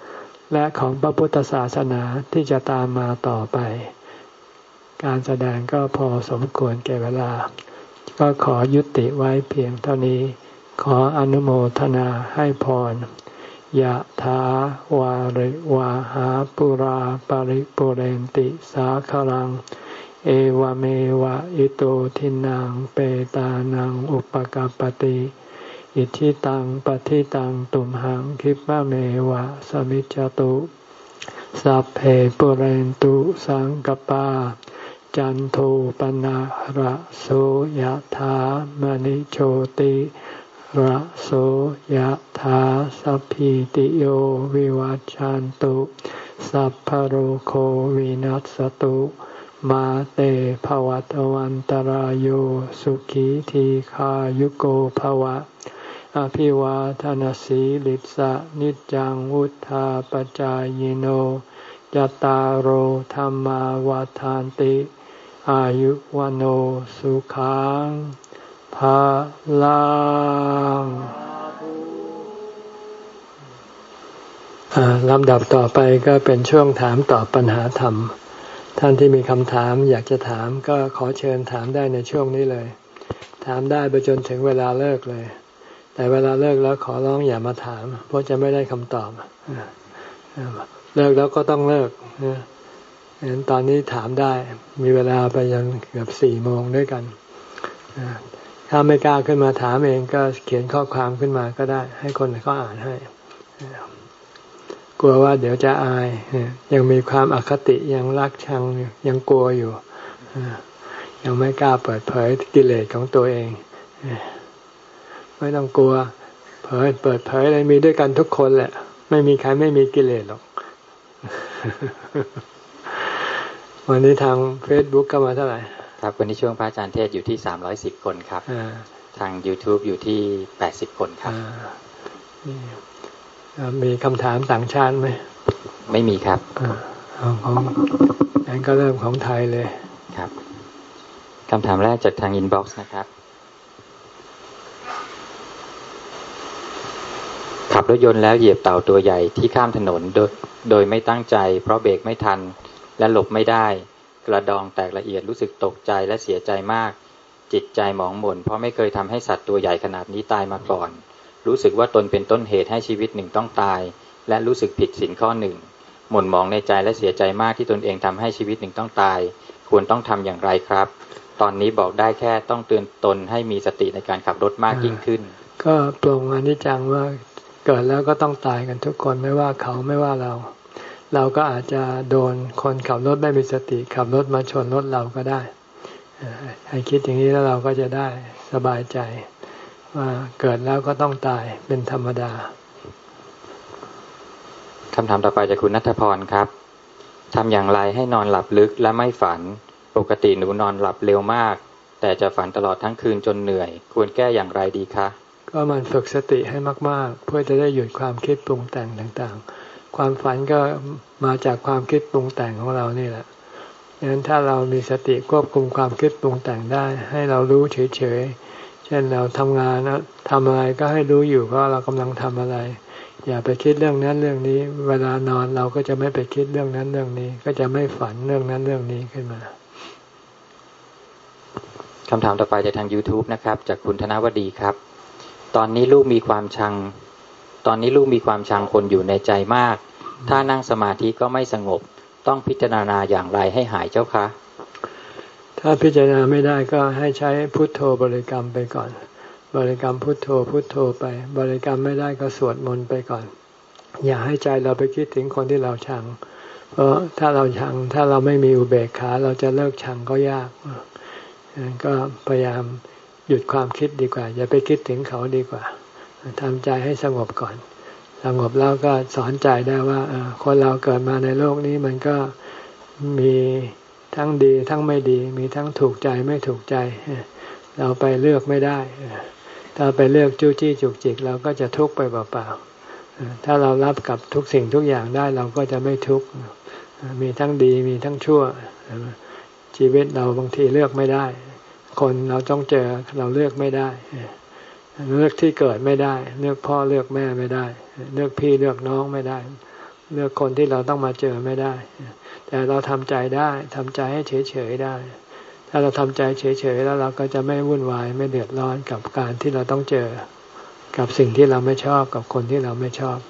และของพระพุทธศาสนาที่จะตามมาต่อไปการแสดงก็พอสมควรแก่เวลาก็ขอยุติไว้เพียงเท่านี้ขออนุโมทนาให้พรยะถาวาริวาหาปุราปาริปุเรนติสาคลังเอวเมวะอิโตทินังเปตานังอุปกัปปติอิทิตังปฏิตังตุมหังคิปะเมวะสมิจจตุสัพเพปุเรนตุสังกปาจันโทปนะระโสยถามณิโชติระโสยถาสัพพิติโยวิวัจจันตุสัพพโรโควินัสตุมาเตภวัตวันตารโยสุขีทีขายุโกภวะอภิวาทนาสีลิสะนิจังวุธาปจายโนจตารโหธรรมาวาทานติอายุวันโอสุขังภาลังลำดับต่อไปก็เป็นช่วงถามตอบปัญหาธรรมท่านที่มีคำถามอยากจะถามก็ขอเชิญถามได้ในช่วงนี้เลยถามได้ไปจนถึงเวลาเลิกเลยแต่เวลาเลิกแล้วขอร้องอย่ามาถามเพราะจะไม่ได้คำตอบเลิกแล้วก็ต้องเลิกงั้นตอนนี้ถามได้มีเวลาไปยันเกือบสี่โมงด้วยกันถ้าไม่กล้าขึ้นมาถามเองก็เขียนข้อความขึ้นมาก็ได้ให้คนเขาอ่านให้กลัวว่าเดี๋ยวจะอายยังมีความอคติยังรักชังยังกลัวอยู่ยังไม่กล้าเปิดเผยกิเลสของตัวเองไม่ต้องกลัวเผยเปิดเผยอะไรมีด้วยกันทุกคนแหละไม่มีใครไม่มีกิเลสหรอกวันนี้ทาง Facebook ก็มาเท่าไหร่ครับวันนี้ช่วงพระอาจารย์เทศอยู่ที่สามร้อยสิบคนครับทาง YouTube อยู่ที่แปดสิบคนครับมีคำถามต่างชาติไหมไม่มีครับของของงั้นก็เริ่มของไทยเลยครับคำถามแรกจากทางอินบ็อกซ์นะครับขับรถยนต์แล้วเหยียบเต่าตัวใหญ่ที่ข้ามถนนโดยโดยไม่ตั้งใจเพราะเบรกไม่ทันและหลบไม่ได้กระดองแตกละเอียดรู้สึกตกใจและเสียใจมากจิตใจหมองหม่นเพราะไม่เคยทำให้สัตว์ตัวใหญ่ขนาดนี้ตายมาก่อนรู้สึกว่าตนเป็นต้นเหตุให้ชีวิตหนึ่งต้องตายและรู้สึกผิดศีลข้อหนึ่งหม่นหมองในใจและเสียใจมากที่ตนเองทำให้ชีวิตหนึ่งต้องตายควรต้องทำอย่างไรครับตอนนี้บอกได้แค่ต้องเตือนตนให้มีสติในการขับรถมากยิ่งขึ้นก็ปลงอนิจจังว่าเกิดแล้วก็ต้องตายกันทุกคนไม่ว่าเขาไม่ว่าเราเราก็อาจจะโดนคนขับรถไม่มีสติขับรถมาชนรถเราก็ได้ให้คิดอย่างนี้แล้วเราก็จะได้สบายใจว่าเกิดแล้วก็ต้องตายเป็นธรรมดาคำถามต่อไปจากคุณณัฐพรครับทำอย่างไรให้นอนหลับลึกและไม่ฝันปกติหนูนอนหลับเร็วมากแต่จะฝันตลอดทั้งคืนจนเหนื่อยควรแก้อย่างไรดีคะก็มันฝึกสติให้มากๆเพื่อจะได้หยุดความคิดปรุงแต่งต่างๆความฝันก็มาจากความคิดปรุงแต่งของเรานี่แหละดังนั้นถ้าเรามีสติควบคุมความคิดปรุงแต่งได้ให้เรารู้เฉยๆเช่นเราทำงานนะทำอะไรก็ให้รู้อยู่ว่าเรากำลังทำอะไรอย่าไปคิดเรื่องนั้นเรื่องนี้เวลานอนเราก็จะไม่ไปคิดเรื่องนั้นเรื่องนี้ก็จะไม่ฝันเรื่องนั้นเรื่องนี้ขึ้นมาคำถามต่อไปจากทาง YouTube นะครับจากคุณธนวดีครับตอนนี้ลูกมีความชังตอนนี้ลูกมีความชังคนอยู่ในใจมากถ้านั่งสมาธิก็ไม่สงบต้องพิจารณาอย่างไรให้หายเจ้าคะถ้าพิจารณาไม่ได้ก็ให้ใช้พุทโธบริกรรมไปก่อนบริกรรมพุทโธพุทโธไปบริกรรมไม่ได้ก็สวดมนต์ไปก่อนอย่าให้ใจเราไปคิดถึงคนที่เราชังเพราะถ้าเราชังถ้าเราไม่มีอุเบกขาเราจะเลิกชังก็ยากก็พยายามหยุดความคิดดีกว่าอย่าไปคิดถึงเขาดีกว่าทำใจให้สงบก่อนสงบแล้วก็สอนใจได้ว่าคนเราเกิดมาในโลกนี้มันก็มีทั้งดีทั้งไม่ดีมีทั้งถูกใจไม่ถูกใจเราไปเลือกไม่ได้ถ้าไปเลือกจู้จี้จุกจิกเราก็จะทุกข์ไปเปล่าๆถ้าเรารับกับทุกสิ่งทุกอย่างได้เราก็จะไม่ทุกข์มีทั้งดีมีทั้งชั่วชีวิตเราบางทีเลือกไม่ได้คนเราต้องเจอเราเลือกไม่ได้เลือกที่เกิดไม่ได้เลือกพ่อเลือกแม่ไม่ได้เลือกพี่เลือกน้องไม่ได้เลือกคนที่เราต้องมาเจอไม่ได้แต่เราทำใจได้ทำใจให้เฉยๆได้ถ้าเราทำใจเฉยๆแล้วเราก็จะไม่วุ่นวายไม่เดือดร้อนกับการที่เราต้องเจอกับสิ่งที่เราไม่ชอบกับคนที่เราไม่ชอบ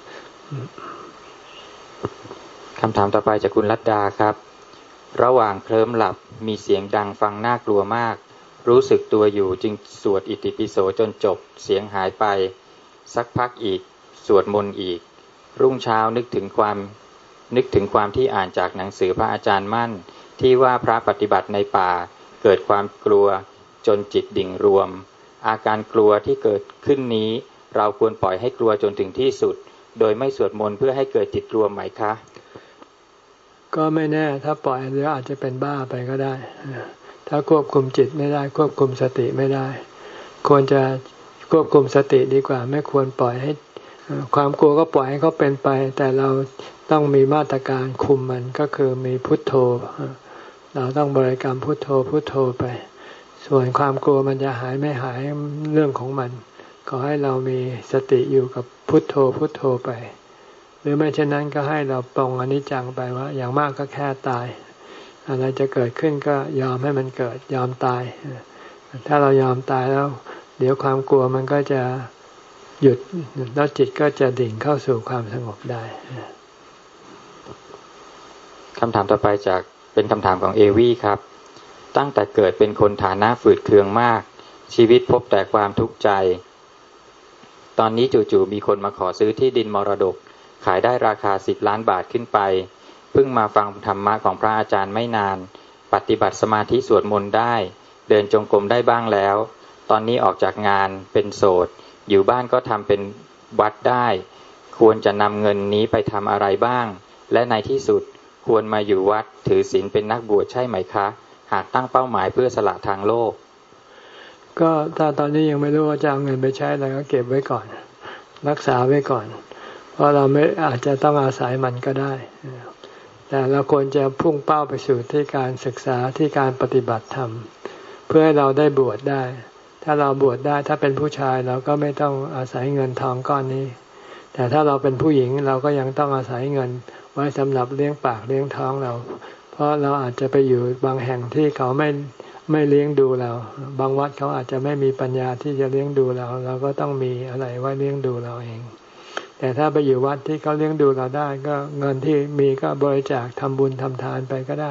คำถามต่อไปจากคุณรัตดาครับระหว่างเคลิ้มหลับมีเสียงดังฟังน่ากลัวมากรู้สึกตัวอยู่จึงสวดอิติปิโสจนจบเสียงหายไปสักพักอีกสวดมนต์อีกรุ่งเช้านึกถึงความนึกถึงความที่อ่านจากหนังสือพระอาจารย์มั่นที่ว่าพระปฏิบัติในป่าเกิดความกลัวจนจิตดิ่งรวมอาการกลัวที่เกิดขึ้นนี้เราควรปล่อยให้กลัวจนถึงที่สุดโดยไม่สวดมนต์เพื่อให้เกิดจิตรวมไหมคะก็ไม่แน่ถ้าปล่อยเดี๋ยวอาจจะเป็นบ้าไปก็ได้ถ้าควบคุมจิตไม่ได้ควบคุมสติไม่ได้ควรจะควบคุมสติดีกว่าไม่ควรปล่อยให้ความกลัวก็ปล่อยให้เขาเป็นไปแต่เราต้องมีมาตรการคุมมันก็คือมีพุทโธเราต้องบริกรรมพุทโธพุทโธไปส่วนความกลัวมันจะหายไม่หายเรื่องของมันขอให้เรามีสติอยู่กับพุทโธพุทโธไปหรือไม่เช่นนั้นก็ให้เราปรงอนิจจังไปว่าอย่างมากก็แค่ตายอะไรจะเกิดขึ้นก็ยอมให้มันเกิดยอมตายถ้าเรายอมตายแล้วเดี๋ยวความกลัวมันก็จะหยุดแล้วจิตก็จะดิ่งเข้าสู่ความสงบได้คำถามต่อไปจากเป็นคำถามของเอวี่ครับตั้งแต่เกิดเป็นคนฐานะฝืดเคืองมากชีวิตพบแต่ความทุกข์ใจตอนนี้จู่ๆมีคนมาขอซื้อที่ดินมรดกขายได้ราคาสิบล้านบาทขึ้นไปเพิ่งมาฟังธรรมะของพระอาจารย์ไม่นานปฏิบัติสมาธิสวดมนต์ได้เดินจงกรมได้บ้างแล้วตอนนี้ออกจากงานเป็นโสดอยู่บ้านก็ทำเป็นวัดได้ควรจะนำเงินนี้ไปทำอะไรบ้างและในที่สุดควรมาอยู่วัดถือศีลเป็นนักบวชใช่ไหมคะหากตั้งเป้าหมายเพื่อสละทางโลกก็ถ้าตอนนี้ยังไม่รู้ว่าจะเอาเงินไปใช้อะไรก็เก็บไว้ก่อนรักษาไว้ก่อนเพราะเราไม่อาจจะต้องอาศัยมันก็ได้แต่เราควรจะพุ่งเป้าไปสู่ที่การศึกษาที่การปฏิบัติธรรมเพื่อให้เราได้บวชได้ถ้าเราบวชได้ถ้าเป็นผู้ชายเราก็ไม่ต้องอาศัยเงินทองก้อนนี้แต่ถ้าเราเป็นผู้หญิงเราก็ยังต้องอาศัยเงินไว้สำหรับเลี้ยงปากเลี้ยงท้องเราเพราะเราอาจจะไปอยู่บางแห่งที่เขาไม่ไม่เลี้ยงดูเราบางวัดเขาอาจจะไม่มีปัญญาที่จะเลี้ยงดูเราเราก็ต้องมีอะไรไว้เลี้ยงดูเราเองแต่ถ้าไปอยู่วัดที่เขาเลี้ยงดูเราได้ก็เงินที่มีก็บริจาคทำบุญทำทานไปก็ได้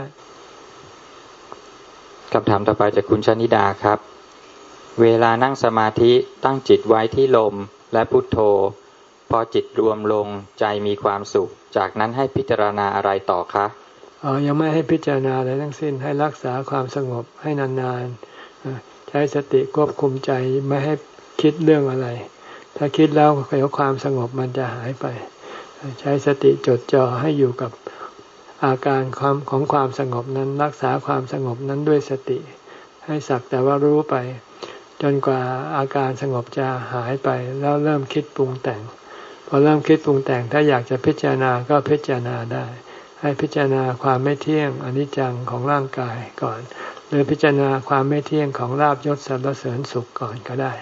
คำถามต่อไปจากคุณชนิดาครับเวลานั่งสมาธิตั้งจิตไว้ที่ลมและพุทโธพอจิตรวมลงใจมีความสุขจากนั้นให้พิจารณาอะไรต่อคะอ๋อยังไม่ให้พิจารณาอะไรทั้งสิ้นให้รักษาความสงบให้นานๆใช้สติควบคุมใจไม่ให้คิดเรื่องอะไรถ้าคิดแล้วเดี๋ยวความสงบมันจะหายไปใช้สติจดจ่อให้อยู่กับอาการความของความสงบนั้นรักษาความสงบนั้นด้วยสติให้สักแต่ว่ารู้ไปจนกว่าอาการสงบจะหายไปแล้วเริ่มคิดปรุงแต่งพอเริ่มคิดปรุงแต่งถ้าอยากจะพิจารณาก็พิจารณาได้ให้พิจารณาความไม่เที่ยงอนิจจังของร่างกายก่อนหรือพิจารณาความไม่เที่ยงของลาภยศสรรเสริญสุขก่อนก็ได้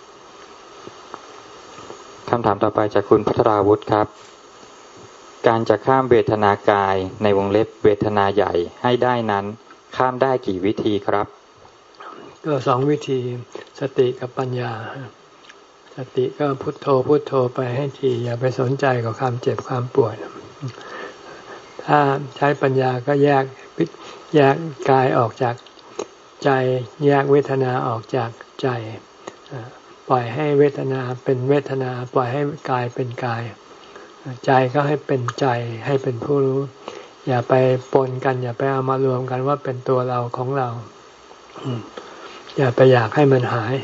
คำถามต่อไปจากคุณพัทราวุฒิครับการจะข้ามเวทนากายในวงเล็บเวทนาใหญ่ให้ได้นั้นข้ามได้กี่วิธีครับก็สองวิธีสติกับปัญญาสติก็พุทโธพุทโธไปให้ทีอย่าไปสนใจกับความเจ็บความปวดถ้าใช้ปัญญาก็แยกแยกกายออกจากใจแยกเวทนาออกจากใจปล่อยให้เวทนาเป็นเวทนาปล่อยให้กายเป็นกายใจก็ให้เป็นใจให้เป็นผู้รู้อย่าไปปนกันอย่าไปเอามารวมกันว่าเป็นตัวเราของเราอย่าไปอยากให้มันหาย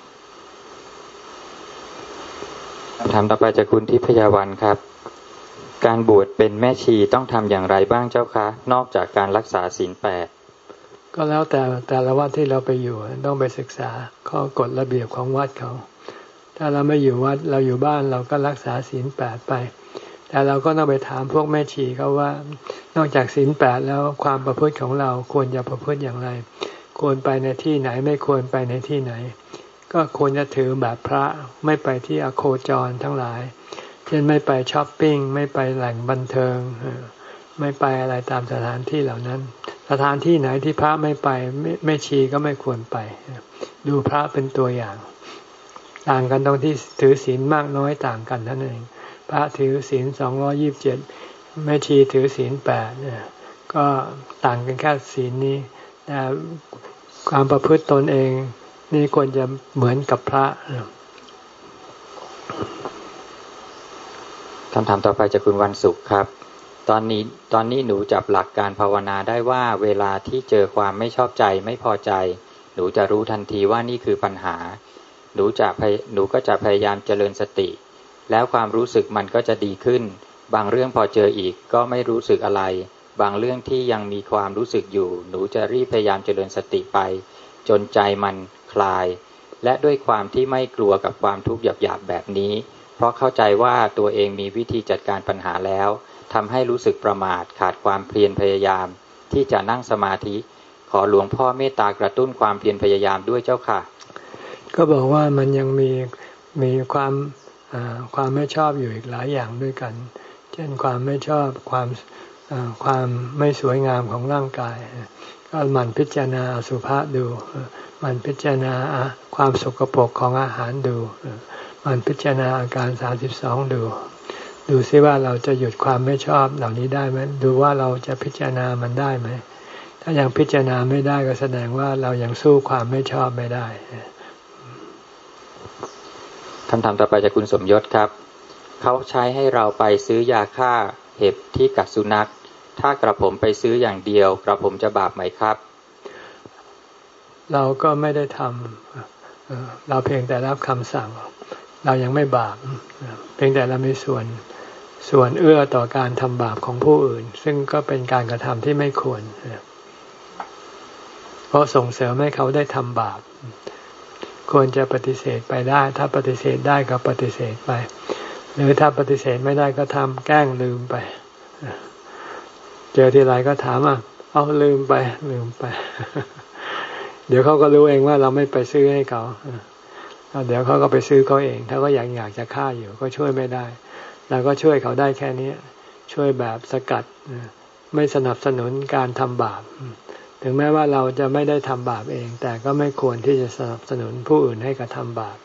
คำถามต่อไปจากคุณทิพยาวันครับการบวชเป็นแม่ชีต้องทำอย่างไรบ้างเจ้าคะนอกจากการรักษาศีลแปดก็แล้วแต่แต่ละวัดที่เราไปอยู่ต้องไปศึกษาข้อกฎระเบียบของวัดเขาถ้าเราไม่อยู่วัดเราอยู่บ้านเราก็รักษาศีลแปดไปแต่เราก็ต้องไปถามพวกแม่ชีเขาว่านอกจากศีลแปดแล้วความประพฤติของเราควรจะประพฤติอย่างไรควรไปในที่ไหนไม่ควรไปในที่ไหนก็ควรจะถือแบบพระไม่ไปที่อโคจรทั้งหลายช่นไม่ไปช้อปปิ้งไม่ไปแหล่งบันเทิงไม่ไปอะไรตามสถานที่เหล่านั้นสถานที่ไหนที่พระไม่ไปไม่ไม่ชีก็ไม่ควรไปดูพระเป็นตัวอย่างต่างกันตรงที่ถือศีลมากน้อยต่างกันเท่านั้นเองพระถือศีลสองร้อยยี่สิบเจ็ดแม่ชีถือศีลแปดเนี่ยก็ต่างกันแค่ศีลนี้แต่ความประพฤติตนเองนี่ควรจะเหมือนกับพระคำถามต่อไปจากคุณวันศุกร์ครับตอนนี้ตอนนี้หนูจับหลักการภาวนาได้ว่าเวลาที่เจอความไม่ชอบใจไม่พอใจหนูจะรู้ทันทีว่านี่คือปัญหาหนูจะหนูก็จะพยายามเจริญสติแล้วความรู้สึกมันก็จะดีขึ้นบางเรื่องพอเจออีกก็ไม่รู้สึกอะไรบางเรื่องที่ยังมีความรู้สึกอยู่หนูจะรีบพยายามเจริญสติไปจนใจมันคลายและด้วยความที่ไม่กลัวกับความทุกข์หยาบๆแบบนี้เพราะเข้าใจว่าตัวเองมีวิธีจัดการปัญหาแล้วทำให้รู้สึกประมาทขาดความเพียรพยายามที่จะนั่งสมาธิขอหลวงพ่อเมตตากระตุ้นความเพียรพยายามด้วยเจ้าค่ะก็บอกว่ามันยังมีมีความความไม่ชอบอยู่อีกหลายอย่างด้วยกันเช่นความไม่ชอบความความไม่สวยงามของร่างกายก็หมั่นพิจารณาอสุภะดูหมั่นพิจารณาความสกปรกของอาหารดูหมั่นพิจารณาอาการสามสิบสองดูดูซิว่าเราจะหยุดความไม่ชอบเหล่านี้ได้ไหมดูว่าเราจะพิจารณามันได้ไหมถ้ายังพิจารณาไม่ได้ก็แสดงว่าเรายังสู้ความไม่ชอบไม่ได้คำถามต่อไปจากคุณสมยศครับเขาใช้ให้เราไปซื้อยาฆ่าเห็บที่กัดสุนัขถ้ากระผมไปซื้ออย่างเดียวกระผมจะบาปไหมครับเราก็ไม่ได้ทำเราเพียงแต่รับคำสั่งเรายังไม่บาปเพียงแต่เรามีส่วนส่วนเอื้อต่อการทำบาปของผู้อื่นซึ่งก็เป็นการกระทำที่ไม่ควรเพราะส่งเสริมให้เขาได้ทำบาปควรจะปฏิเสธไปได้ถ้าปฏิเสธได้ก็ปฏิเสธไปหรือถ้าปฏิเสธไม่ได้ก็ทำแกล้งลืมไปเจอทีไรก็ถามอ่ะเอาลืมไปลืมไปเดี๋ยวเขาก็รู้เองว่าเราไม่ไปซื้อให้เขาเดี๋ยวเขาก็ไปซื้อเขาเองถ้าก็อยากอยากจะฆ่าอยู่ก็ช่วยไม่ได้เราก็ช่วยเขาได้แค่นี้ช่วยแบบสกัดไม่สนับสนุนการทำบาปถึงแม้ว่าเราจะไม่ได้ทำบาปเองแต่ก็ไม่ควรที่จะสนับสนุนผู้อื่นให้กระทำบาป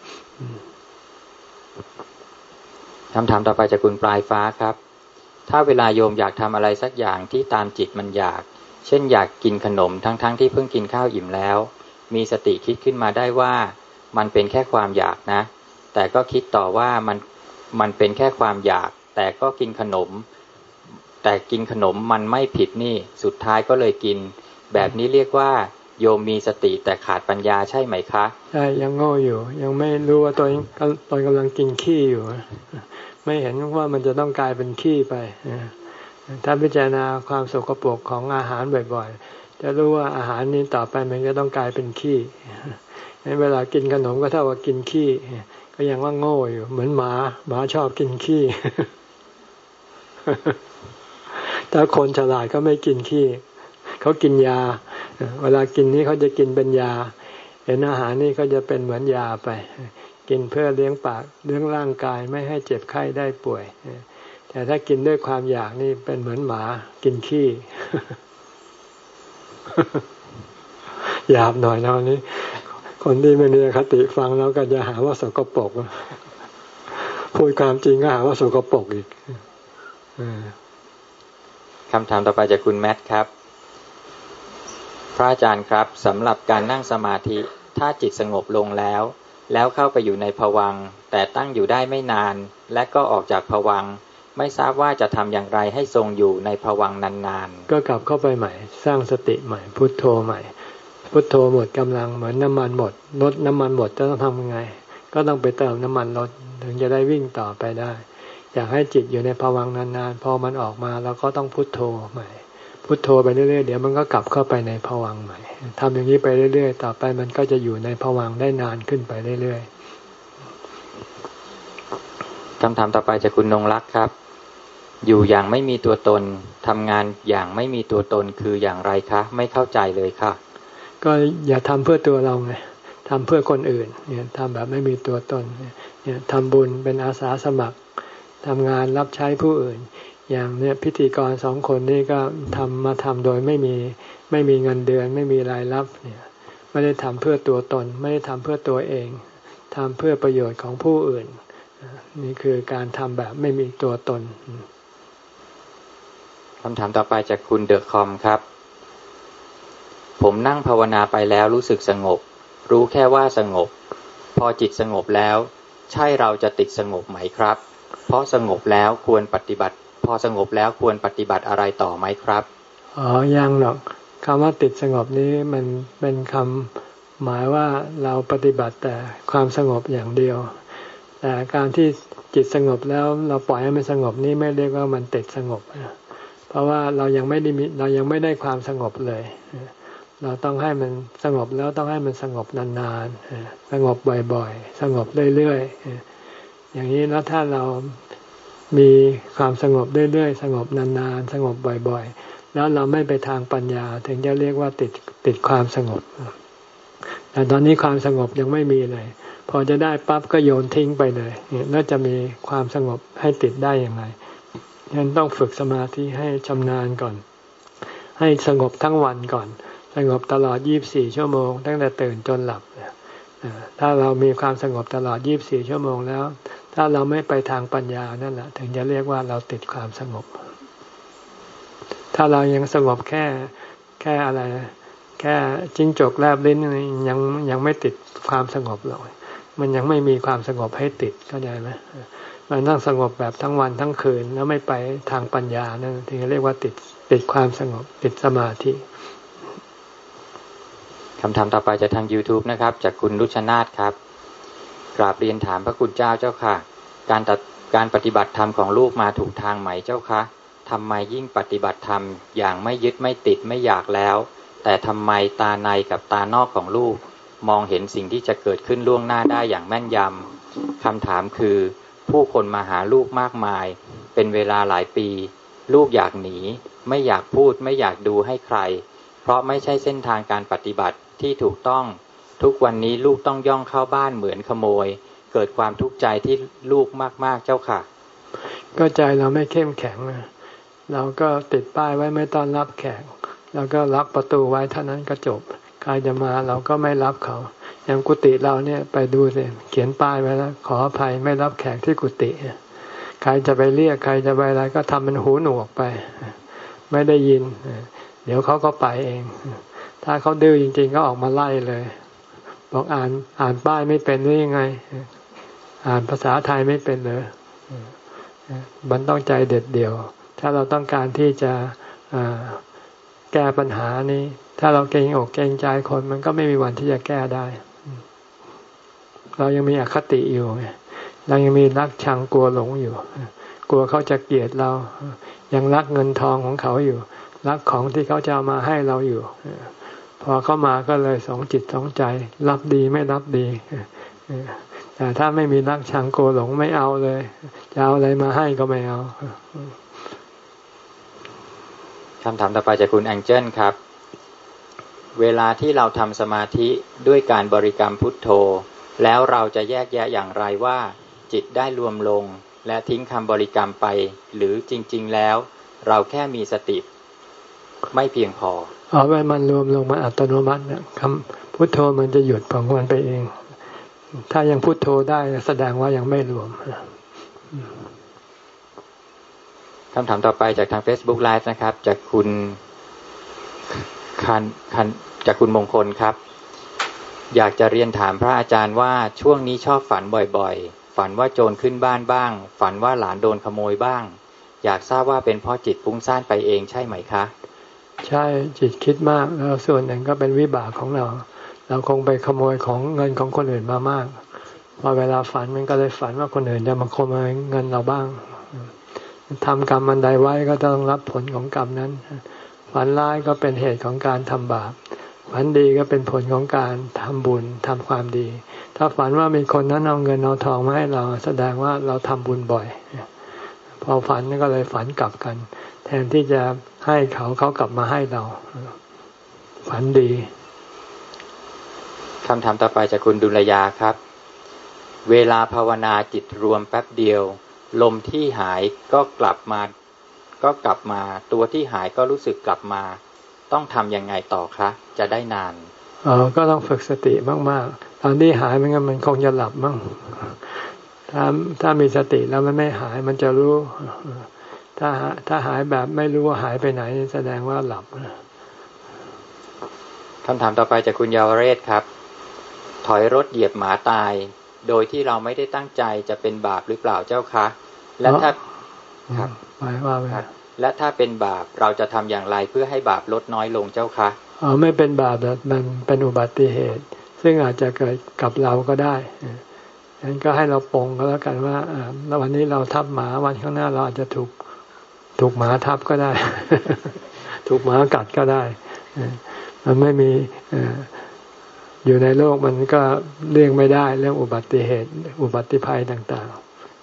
คำถามต่อไปจากคุณปลายฟ้าครับถ้าเวลาโยมอยากทำอะไรสักอย่างที่ตามจิตมันอยากเช่นอยากกินขนมทั้งๆ ท, ที่เพิ่งกินข้าวอิ่มแล้วมีสติคิดขึ้นมาได้ว่ามันเป็นแค่ความอยากนะแต่ก็คิดต่อว่ามันมันเป็นแค่ความอยากแต่ก็กินขนมแต่กินขนมมันไม่ผิดนี่สุดท้ายก็เลยกินแบบนี้เรียกว่าโยมมีสติแต่ขาดปัญญาใช่ไหมคะใช่ยังโง่อยู่ยังไม่รู้ว่าตัวเองตอนกำลังกินขี้อยู่ไม่เห็นว่ามันจะต้องกลายเป็นขี้ไปถ้าพิจารณาความสกปรกของอาหารบ่อยๆจะรู้ว่าอาหารนี้ต่อไปมันก็ต้องกลายเป็นขี้เวลากินขนมก็เท่ากับกินขี้ก็ยังว่าโง่อยู่เหมือนหมาหมาชอบกินขี้ถ้าคนฉลาดก็ไม่กินขี้เขากินยาเวลากินนี้เขาจะกินเป็นยาเห็นอาหารนี่เขาจะเป็นเหมือนยาไปกินเพื่อเลี้ยงปากเลี้ยงร่างกายไม่ให้เจ็บไข้ได้ป่วยแต่ถ้ากินด้วยความอยากนี่เป็นเหมือนหมากินขี้หยาบหน่อยนะวันนี้คนที่ไม่มีอคติฟังแล้วก็จะหาว่าสกปรกพูดความจริงก็หาว่าสกปรกอีกคำถามต่อไปจากคุณแมทครับพระอาจารย์ครับสำหรับการนั่งสมาธิถ้าจิตสงบลงแล้วแล้วเข้าไปอยู่ในภวังค์แต่ตั้งอยู่ได้ไม่นานและก็ออกจากภวังค์ไม่ทราบว่าจะทำอย่างไรให้ทรงอยู่ในภวังค์นานๆก็กลับเข้าไปใหม่สร้างสติใหม่พุทโธใหม่พุทโธหมดกำลังเหมือนน้ำมันหมดรถน้ำมันหมดจะต้องทำยังไงก็ต้องไปเติมน้ำมันรถถึงจะได้วิ่งต่อไปได้อยากให้จิตอยู่ในภวังค์นานๆพอมันออกมาเราก็ต้องพุทโธใหม่พุทโธไปเรื่อยๆเดี๋ยวมันก็กลับเข้าไปในภวังค์ใหม่ทำอย่างนี้ไปเรื่อยๆต่อไปมันก็จะอยู่ในภวังค์ได้นานขึ้นไปเรื่อยๆคำถามต่อไปจากคุณนงรักครับอยู่อย่างไม่มีตัวตนทำงานอย่างไม่มีตัวตนคืออย่างไรคะไม่เข้าใจเลยค่ะก็อย่าทำเพื่อตัวเราไงทำเพื่อคนอื่นเนี่ยทำแบบไม่มีตัวตนเนี่ยทำบุญเป็นอาสาสมัครทำงานรับใช้ผู้อื่นอย่างเนี้ยพิธีกรสองคนนี้ก็ทำมาทำโดยไม่มีไม่มีเงินเดือนไม่มีรายรับเนี่ยไม่ได้ทำเพื่อตัวตนไม่ได้ทำเพื่อตัวเองทำเพื่อประโยชน์ของผู้อื่นนี่คือการทำแบบไม่มีตัวตนคำถามต่อไปจากคุณเดอะคอมครับผมนั่งภาวนาไปแล้วรู้สึกสงบรู้แค่ว่าสงบพอจิตสงบแล้วใช่เราจะติดสงบไหมครับเพราะสงบแล้วควรปฏิบัติพอสงบแล้วควรปฏิบัติอะไรต่อไหมครับอ๋อยังหรอกคำว่าติดสงบนี้มันเป็นคำหมายว่าเราปฏิบัติแต่ความสงบอย่างเดียวแต่การที่จิตสงบแล้วเราปล่อยให้มันสงบนี้ไม่เรียกว่ามันติดสงบเพราะว่าเรายังไม่ได้มีเรายังไม่ได้ความสงบเลยเราต้องให้มันสงบแล้วต้องให้มันสงบนานๆสงบบ่อยๆสงบเรื่อยๆอย่างนี้แล้วถ้าเรามีความสงบเรื่อยๆสงบนานๆสงบบ่อยๆแล้วเราไม่ไปทางปัญญาถึงจะเรียกว่าติดติดความสงบแต่ตอนนี้ความสงบยังไม่มีเลยพอจะได้ปั๊บก็โยนทิ้งไปเลยแล้วจะมีความสงบให้ติดได้อย่างไรฉะนั้นต้องฝึกสมาธิให้ชำนาญก่อนให้สงบทั้งวันก่อนสงบตลอดยี่สิบสี่ชั่วโมงตั้งแต่ตื่นจนหลับถ้าเรามีความสงบตลอดยี่สิบสี่ชั่วโมงแล้วถ้าเราไม่ไปทางปัญญานั่นแหละถึงจะเรียกว่าเราติดความสงบถ้าเรายังสงบแค่แค่อะไรแค่จิ้งจกแลบลิ้นยังยังไม่ติดความสงบหรอกมันยังไม่มีความสงบให้ติดเข้าใจไหมมันต้องสงบแบบทั้งวันทั้งคืนแล้วไม่ไปทางปัญญานั่นถึงจะเรียกว่าติดติดความสงบติดสมาธิคำถามต่อไปจากทาง YouTube นะครับจากคุณรุชนาธครับกราบเรียนถามพระคุณเจ้าเจ้าค่ะการตัดการปฏิบัติธรรมของลูกมาถูกทางไหมเจ้าคะทำไมยิ่งปฏิบัติธรรมอย่างไม่ยึดไม่ติดไม่อยากแล้วแต่ทำไมตาในกับตานอกของลูกมองเห็นสิ่งที่จะเกิดขึ้นล่วงหน้าได้อย่างแม่นยำคำถามคือผู้คนมาหาลูกมากมายเป็นเวลาหลายปีลูกอยากหนีไม่อยากพูดไม่อยากดูให้ใครเพราะไม่ใช่เส้นทางการปฏิบัติที่ถูกต้องทุกวันนี้ลูกต้องย่องเข้าบ้านเหมือนขโมยเกิดความทุกข์ใจที่ลูกมากๆเจ้าค่ะก็ใจเราไม่เข้มแข็งเราก็ติดป้ายไว้ไม่ต้อนรับแขกแล้วก็ล็อกประตูไว้เท่านั้นก็จบใครจะมาเราก็ไม่รับเขาอย่างกุฏิเราเนี่ยไปดูสิเขียนป้ายไว้แล้วขออภัยไม่รับแขกที่กุฏิใครจะไปเรียกใครจะไปอะไรก็ทำเป็นหูหนวกไปไม่ได้ยินเดี๋ยวเขาก็ไปเองถ้าเขาดื้อจริงๆก็ออกมาไล่เลยบอกอ่านอ่านป้ายไม่เป็นหรือยังไงอ่านภาษาไทยไม่เป็นเลยมันต้องใจเด็ดเดี่ยวถ้าเราต้องการที่จะแก้ปัญหานี้ถ้าเราเกรงอกเกรงใจคนมันก็ไม่มีวันที่จะแก้ได้เรายังมีอคติอยู่เรายังมีรักชังกลัวหลงอยู่กลัวเขาจะเกลียดเรายังรักเงินทองของเขาอยู่รักของที่เขาจะเอามาให้เราอยู่พอเข้ามาก็เลยสองจิตสองใจรับดีไม่รับดีแต่ถ้าไม่มีรักชังกลัวหลงไม่เอาเลยจะเอาอะไรมาให้ก็ไม่เอาคำถามต่อไปจากคุณแองเจิลครับเวลาที่เราทำสมาธิด้วยการบริกรรมพุทโธแล้วเราจะแยกแยะอย่างไรว่าจิตได้รวมลงและทิ้งคำบริกรรมไปหรือจริงๆแล้วเราแค่มีสติไม่เพียงพอเอาไว้มันรวมลงมาอัตโนมัติเนี่ยคำพุทโธมันจะหยุดของมันไปเองถ้ายังพุทโธได้แสดงว่ายังไม่รวมคำถามต่อไปจากทาง Facebook Live นะครับจากคุณคันคันจากคุณมงคลครับอยากจะเรียนถามพระอาจารย์ว่าช่วงนี้ชอบฝันบ่อยๆฝันว่าโจรขึ้นบ้านบ้างฝันว่าหลานโดนขโมยบ้างอยากทราบว่าเป็นเพราะจิตฟุ้งซ่านไปเองใช่ไหมคะใช่จิตคิดมากแล้วส่วนหนึ่งก็เป็นวิบากของเราเราคงไปขโมยของเงินของคนอื่นมามากพอเวลาฝันมันก็เลยฝันว่าคนอื่นจะมาขโมยเงินเราบ้างทำกรรมอันใดไว้ก็ต้องรับผลของกรรมนั้นฝันร้ายก็เป็นเหตุของการทำบาปฝันดีก็เป็นผลของการทำบุญทำความดีถ้าฝันว่ามีคนนั้นเอาเงินเอาทองมาให้เราแสดงว่าเราทำบุญบ่อยพอฝันก็เลยฝันกลับกันแทนที่จะให้เขาเขากลับมาให้เราฝันดีคำถามต่อไปจากคุณดุลยาครับเวลาภาวนาจิตรวมแป๊บเดียวลมที่หายก็กลับมาก็กลับมาตัวที่หายก็รู้สึกกลับมาต้องทำยังไงต่อคะจะได้นานอ๋อก็ต้องฝึกสติมากๆตอนที่หายมันก็มันคงจะหลับมั้งถ้าถ้ามีสติแล้วมันไม่หายมันจะรู้ถ้าถ้าหายแบบไม่รู้ว่าหายไปไหนแสดงว่าหลับคำถามต่อไปจากคุณเยาวเรศครับถอยรถเหยียบหมาตายโดยที่เราไม่ได้ตั้งใจจะเป็นบาปหรือเปล่าเจ้าคะและถ้าครับหมายว่าไงและถ้าเป็นบาปเราจะทำอย่างไรเพื่อให้บาปลดน้อยลงเจ้าคะอ๋อไม่เป็นบาปมันเป็นอุบัติเหตุซึ่งอาจจะเกิดกับเราก็ได้งั้นก็ให้เราปรงก็แล้วกันว่าวันนี้เราทับหมาวันข้างหน้าเราอาจจะถูกถูกหมาทับก็ได้ ถูกหมากัดก็ได้มันไม่มีอยู่ในโลกมันก็เลี่ยงไม่ได้เรื่องอุบัติเหตุอุบัติภัยต่าง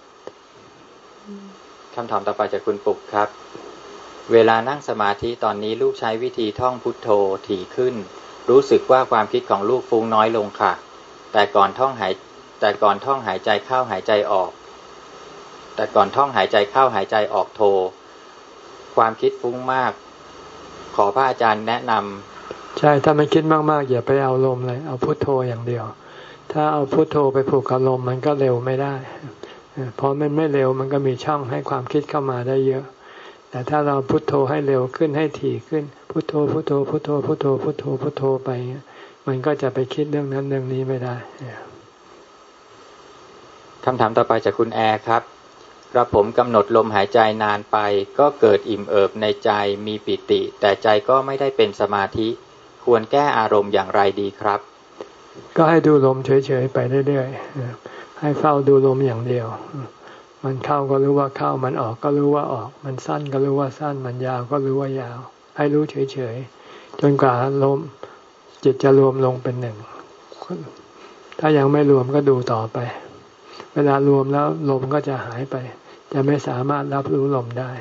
ๆคำถามต่อไปจากคุณปุกครับเวลานั่งสมาธิตอนนี้ลูกใช้วิธีท่องพุทโธถี่ขึ้นรู้สึกว่าความคิดของลูกฟุ้งน้อยลงค่ะแต่ก่อนท่องหายแต่ก่อนท่องหายใจเข้าหายใจออกแต่ก่อนท่องหายใจเข้าหายใจออกโธความคิดฟุ้งมากขอพระอาจารย์แนะนำใช่ถ้ามันคิดมากๆอย่าไปเอาลมเลยเอาพุทโธอย่างเดียวถ้าเอาพุทโธไปผูกกับลมมันก็เร็วไม่ได้เพราะมันไม่เร็วมันก็มีช่องให้ความคิดเข้ามาได้เยอะแต่ถ้าเราพุทโธให้เร็วขึ้นให้ถี่ขึ้นพุทโธพุทโธพุทโธพุทโธพุทโธพุทโธไปมันก็จะไปคิดเรื่องนั้นเรื่องนี้ไม่ได้คำถามต่อไปจากคุณแอร์ครับกระผมกำหนดลมหายใจนานไปก็เกิดอิ่มเอิบในใจมีปิติแต่ใจก็ไม่ได้เป็นสมาธิควรแก้อารมณ์อย่างไรดีครับก็ให้ดูลมเฉยๆไปเรื่อยๆให้เฝ้าดูลมอย่างเดียวมันเข้าก็รู้ว่าเข้ามันออกก็รู้ว่าออกมันสั้นก็รู้ว่าสั้นมันยาวก็รู้ว่ายาวให้รู้เฉยๆจนกว่าลมจิตจะรวมลงเป็นหนึ่งถ้ายังไม่รวมก็ดูต่อไปเวลารวมแล้วลมก็จะหายไปจะไม่สามารถรับรู้ลมได้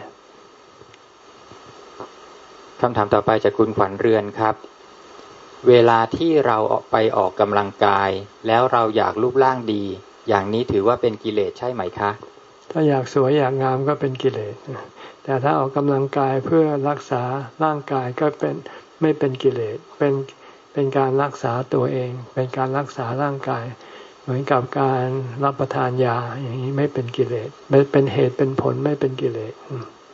คำถามต่อไปจากคุณขวัญเรือนครับเวลาที่เราออกไปออกกำลังกายแล้วเราอยากรูปร่างดีอย่างนี้ถือว่าเป็นกิเลสใช่ไหมคะถ้าอยากสวยอยากงามก็เป็นกิเลสแต่ถ้าออกกำลังกายเพื่อรักษาร่างกายก็เป็นไม่เป็นกิเลสเป็นเป็นการรักษาตัวเองเป็นการรักษาร่างกายเหมือนกับการรับประทานยาอย่างนี้ไม่เป็นกิเลสเป็นเหตุเป็นผลไม่เป็นกิเลส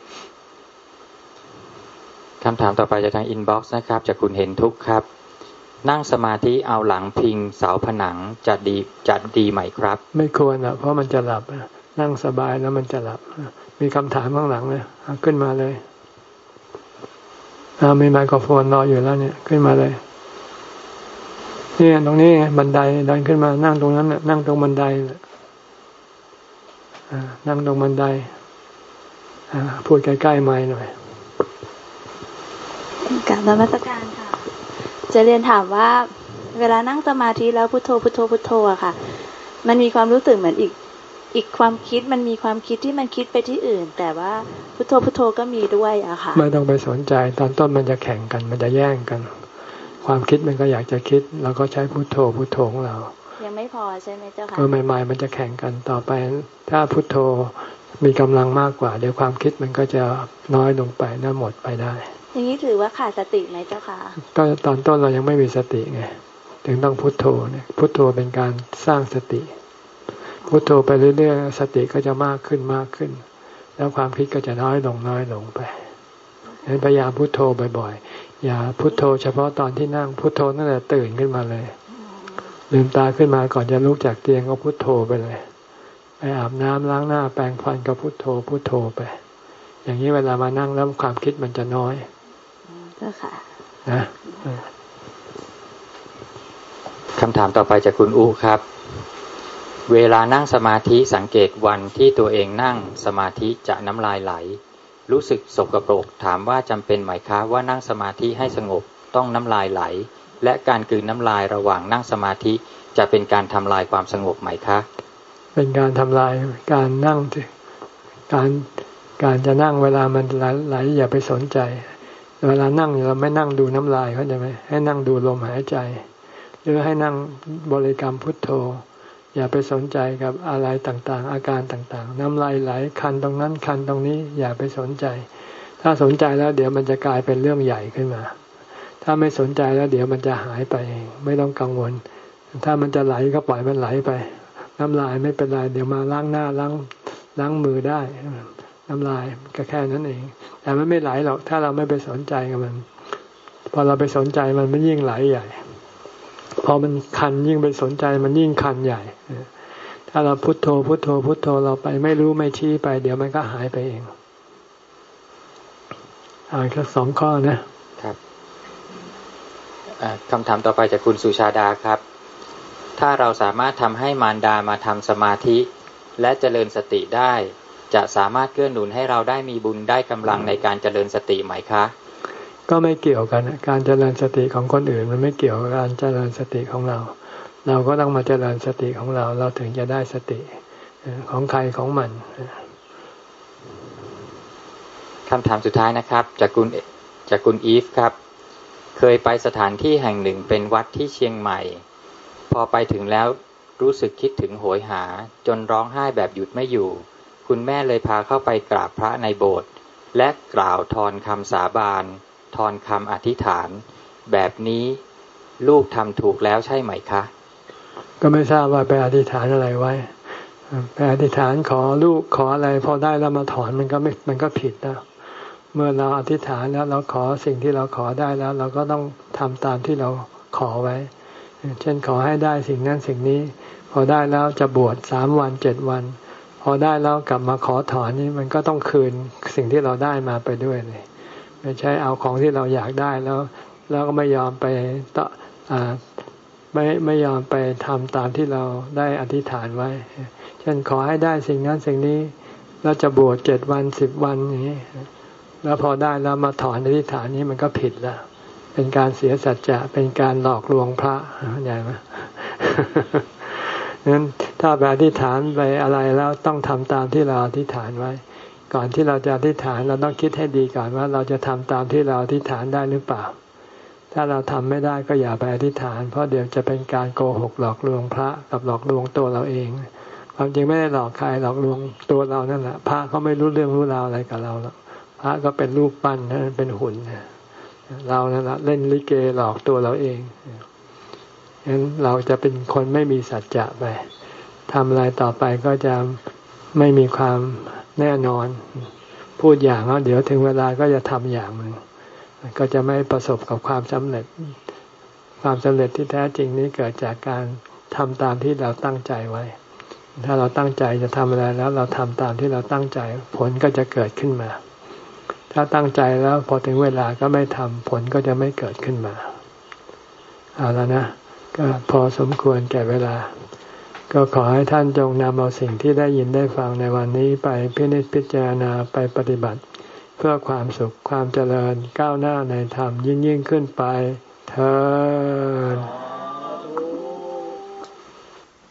คำถามต่อไปจากทางอินบ็อกซ์นะครับจากคุณเห็นทุกข์ครับนั่งสมาธิเอาหลังพิงเสาผนังจะดีจะดีไหมครับไม่ควรอ่ะเพราะมันจะหลับนั่งสบายแล้วมันจะหลับมีคำถามข้างหลังเลยขึ้นมาเลยมีไมโครโฟนรออยู่แล้วเนี่ยขึ้นมาเลยนี่ตรงนี้บันไดเดินขึ้นมานั่งตรงนั้นน่ะนั่งตรงบันไดนั่งตรงบันไดพูดใกล้ๆไมค์หน่อยกราบนมัสการค่ะจะเรียนถามว่าเวลานั่งสมาธิแล้วพุทโธพุทโธพุทโธอะค่ะมันมีความรู้สึกเหมือนอีกอีกความคิดมันมีความคิดที่มันคิดไปที่อื่นแต่ว่าพุทโธพุทโธก็มีด้วยอะค่ะไม่ต้องไปสนใจตอนต้นมันจะแข่งกันมันจะแย่งกันความคิดมันก็อยากจะคิดเราก็ใช้พุทโธพุทโธของเรายังไม่พอใช่ไหมเจ้าค่ะเออใหม่ๆมันจะแข่งกันต่อไปถ้าพุทโธมีกำลังมากกว่าเดี๋ยวความคิดมันก็จะน้อยลงไปน่าหมดไปได้อย่างนี้ถือว่าขาดสติไหมเจ้าค่ะก็ตอนต้นเรายังไม่มีสติไงถึงต้องพุทโธเนี่ยพุทโธเป็นการสร้างสติพุทโธไปเรื่อยๆสติก็จะมากขึ้นมากขึ้นแล้วความคิดก็จะน้อยลงน้อยลงไปฉะนั้นพยายามพุทโธบ่อยๆอย่าพุทโธเฉพาะตอนที่นั่งพุทโธตั้งแต่ตื่นขึ้นมาเลยลืมตาขึ้นมาก่อนจะลุกจากเตียงก็พุทโธไปเลยไปอาบน้ำล้างหน้าแปรงฟันก็พุทโธพุทโธไปอย่างนี้เวลามานั่งแล้วความคิดมันจะน้อยเจ้าค่ะนะคำถามต่อไปจากคุณอูครับเวลานั่งสมาธิสังเกตวันที่ตัวเองนั่งสมาธิจะน้ำลายไหลรู้สึกสกปรกถามว่าจำเป็นไหมคะว่านั่งสมาธิให้สงบต้องน้ำลายไหลและการกลืนน้ำลายระหว่างนั่งสมาธิจะเป็นการทำลายความสงบไหมคะเป็นการทำลายการนั่งการการจะนั่งเวลามันไหลอย่าไปสนใจเวลานั่งเราไม่นั่งดูน้ำลายเข้าใจไหมให้นั่งดูลมหายใจหรือให้นั่งบริกรรมพุทโธอย่าไปสนใจกับอะไรต่างๆอาการต่างๆน้ำลายไหลคันตรงนั้นคันตรงนี้อย่าไปสนใจถ้าสนใจแล้วเดี๋ยวมันจะกลายเป็นเรื่องใหญ่ขึ้นมาถ้าไม่สนใจแล้วเดี๋ยวมันจะหายไปเองไม่ต้องกังวลถ้ามันจะไหลก็ปล่อยมันไหลไปน้ำลายไม่เป็นไรเดี๋ยวมาล้างหน้าล้างล้างมือได้น้ำลายก็แค่นั้นเองแต่มันไม่ไหลหรอกถ้าเราไม่ไปสนใจกับมันพอเราไปสนใจมันมันยิ่งไหลใหญ่พอมันคันยิ่งไปสนใจมันยิ่งคันใหญ่ถ้าเราพุทโธพุทโธพุทโธเราไปไม่รู้ไม่ชี้ไปเดี๋ยวมันก็หายไปเองอ่านแค่สองข้อนะครับคำถามต่อไปจากคุณสุชาดาครับถ้าเราสามารถทำให้มารดามาทำสมาธิและเจริญสติได้จะสามารถเกื้อหนุนให้เราได้มีบุญได้กำลังในการเจริญสติไหมคะก็ไม่เกี่ยวกันการเจริญสติของคนอื่นมันไม่เกี่ยวกับการเจริญสติของเราเราก็ต้องมาเจริญสติของเราเราถึงจะได้สติของใครของมันคำถามสุดท้ายนะครับจากคุณจากคุณอีฟครับเคยไปสถานที่แห่งหนึ่งเป็นวัดที่เชียงใหม่พอไปถึงแล้วรู้สึกคิดถึงโหยหาจนร้องไห้แบบหยุดไม่อยู่คุณแม่เลยพาเข้าไปกราบพระในโบสถ์และกล่าวทอนคำสาบานทอนคำอธิษฐานแบบนี้ลูกทำถูกแล้วใช่ไหมคะก็ไม่ทราบว่าไปอธิษฐานอะไรไว้ไปอธิษฐานขอลูกขออะไรพอได้แล้วมาถอนมันก็ไม่มันก็ผิดนะเมื่อเราอธิษฐานแล้วเราขอสิ่งที่เราขอได้แล้วเราก็ต้องทำตามที่เราขอไว้เช่นขอให้ได้สิ่งนั้นสิ่งนี้พอได้แล้วจะบวชสามวันเจ็ดวันพอได้แล้วกลับมาขอถอนนี่มันก็ต้องคืนสิ่งที่เราได้มาไปด้วยเลยไม่ใช่เอาของที่เราอยากได้แล้วแล้วก็ไม่ยอมไปต่ออ่าไม่ไม่ยอมไปทำตามที่เราได้อธิษฐานไว้เช่นขอให้ได้สิ่งนั้นสิ่งนี้แล้วจะบวชเจ็ดวันสิบวันอย่างนี้แล้วพอได้แล้วมาถอนอธิษฐานนี้มันก็ผิดแล้วเป็นการเสียสัจจะเป็นการหลอกลวงพระเข้าใจไหมงั้นถ้าไปอธิษฐานไปอะไรแล้วต้องทำตามที่เราอธิษฐานไว้ก่อนที่เราจะอธิษฐานเราต้องคิดให้ดีก่อนว่าเราจะทำตามที่เราอธิษฐานได้หรือเปล่าถ้าเราทำไม่ได้ก็อย่าไปอธิษฐานเพราะเดี๋ยวจะเป็นการโกหกหลอกลวงพระกับหลอกลวงตัวเราเองความจริงไม่ได้หลอกใครหลอกลวงตัวเรานั่นแหละพระเขาไม่รู้เรื่องรู้ราวอะไรกับเราหรอกพระก็เป็นรูปปั้นนั่นเป็นหุ่นเรานั่นแหละเล่นลิเกหลอกตัวเราเองงั้นเราจะเป็นคนไม่มีสัจจะไปทำอะไรต่อไปก็จะไม่มีความแน่นอนพูดอย่างแล้วเดี๋ยวถึงเวลาก็จะทำอย่างหนึ่งก็จะไม่ประสบกับความสำเร็จความสำเร็จที่แท้จริงนี้เกิดจากการทำตามที่เราตั้งใจไว้ถ้าเราตั้งใจจะทำอะไรแล้วเราทำตามที่เราตั้งใจผลก็จะเกิดขึ้นมาถ้าตั้งใจแล้วพอถึงเวลาก็ไม่ทำผลก็จะไม่เกิดขึ้นมาเอาแล้วนะก็พอสมควรแก่เวลาก็ขอให้ท่านจงนำเอาสิ่งที่ได้ยินได้ฟังในวันนี้ไปพินิจพิจารณาไปปฏิบัติเพื่อความสุขความเจริญก้าวหน้าในธรรมยิ่งยิ่งขึ้นไปเธอ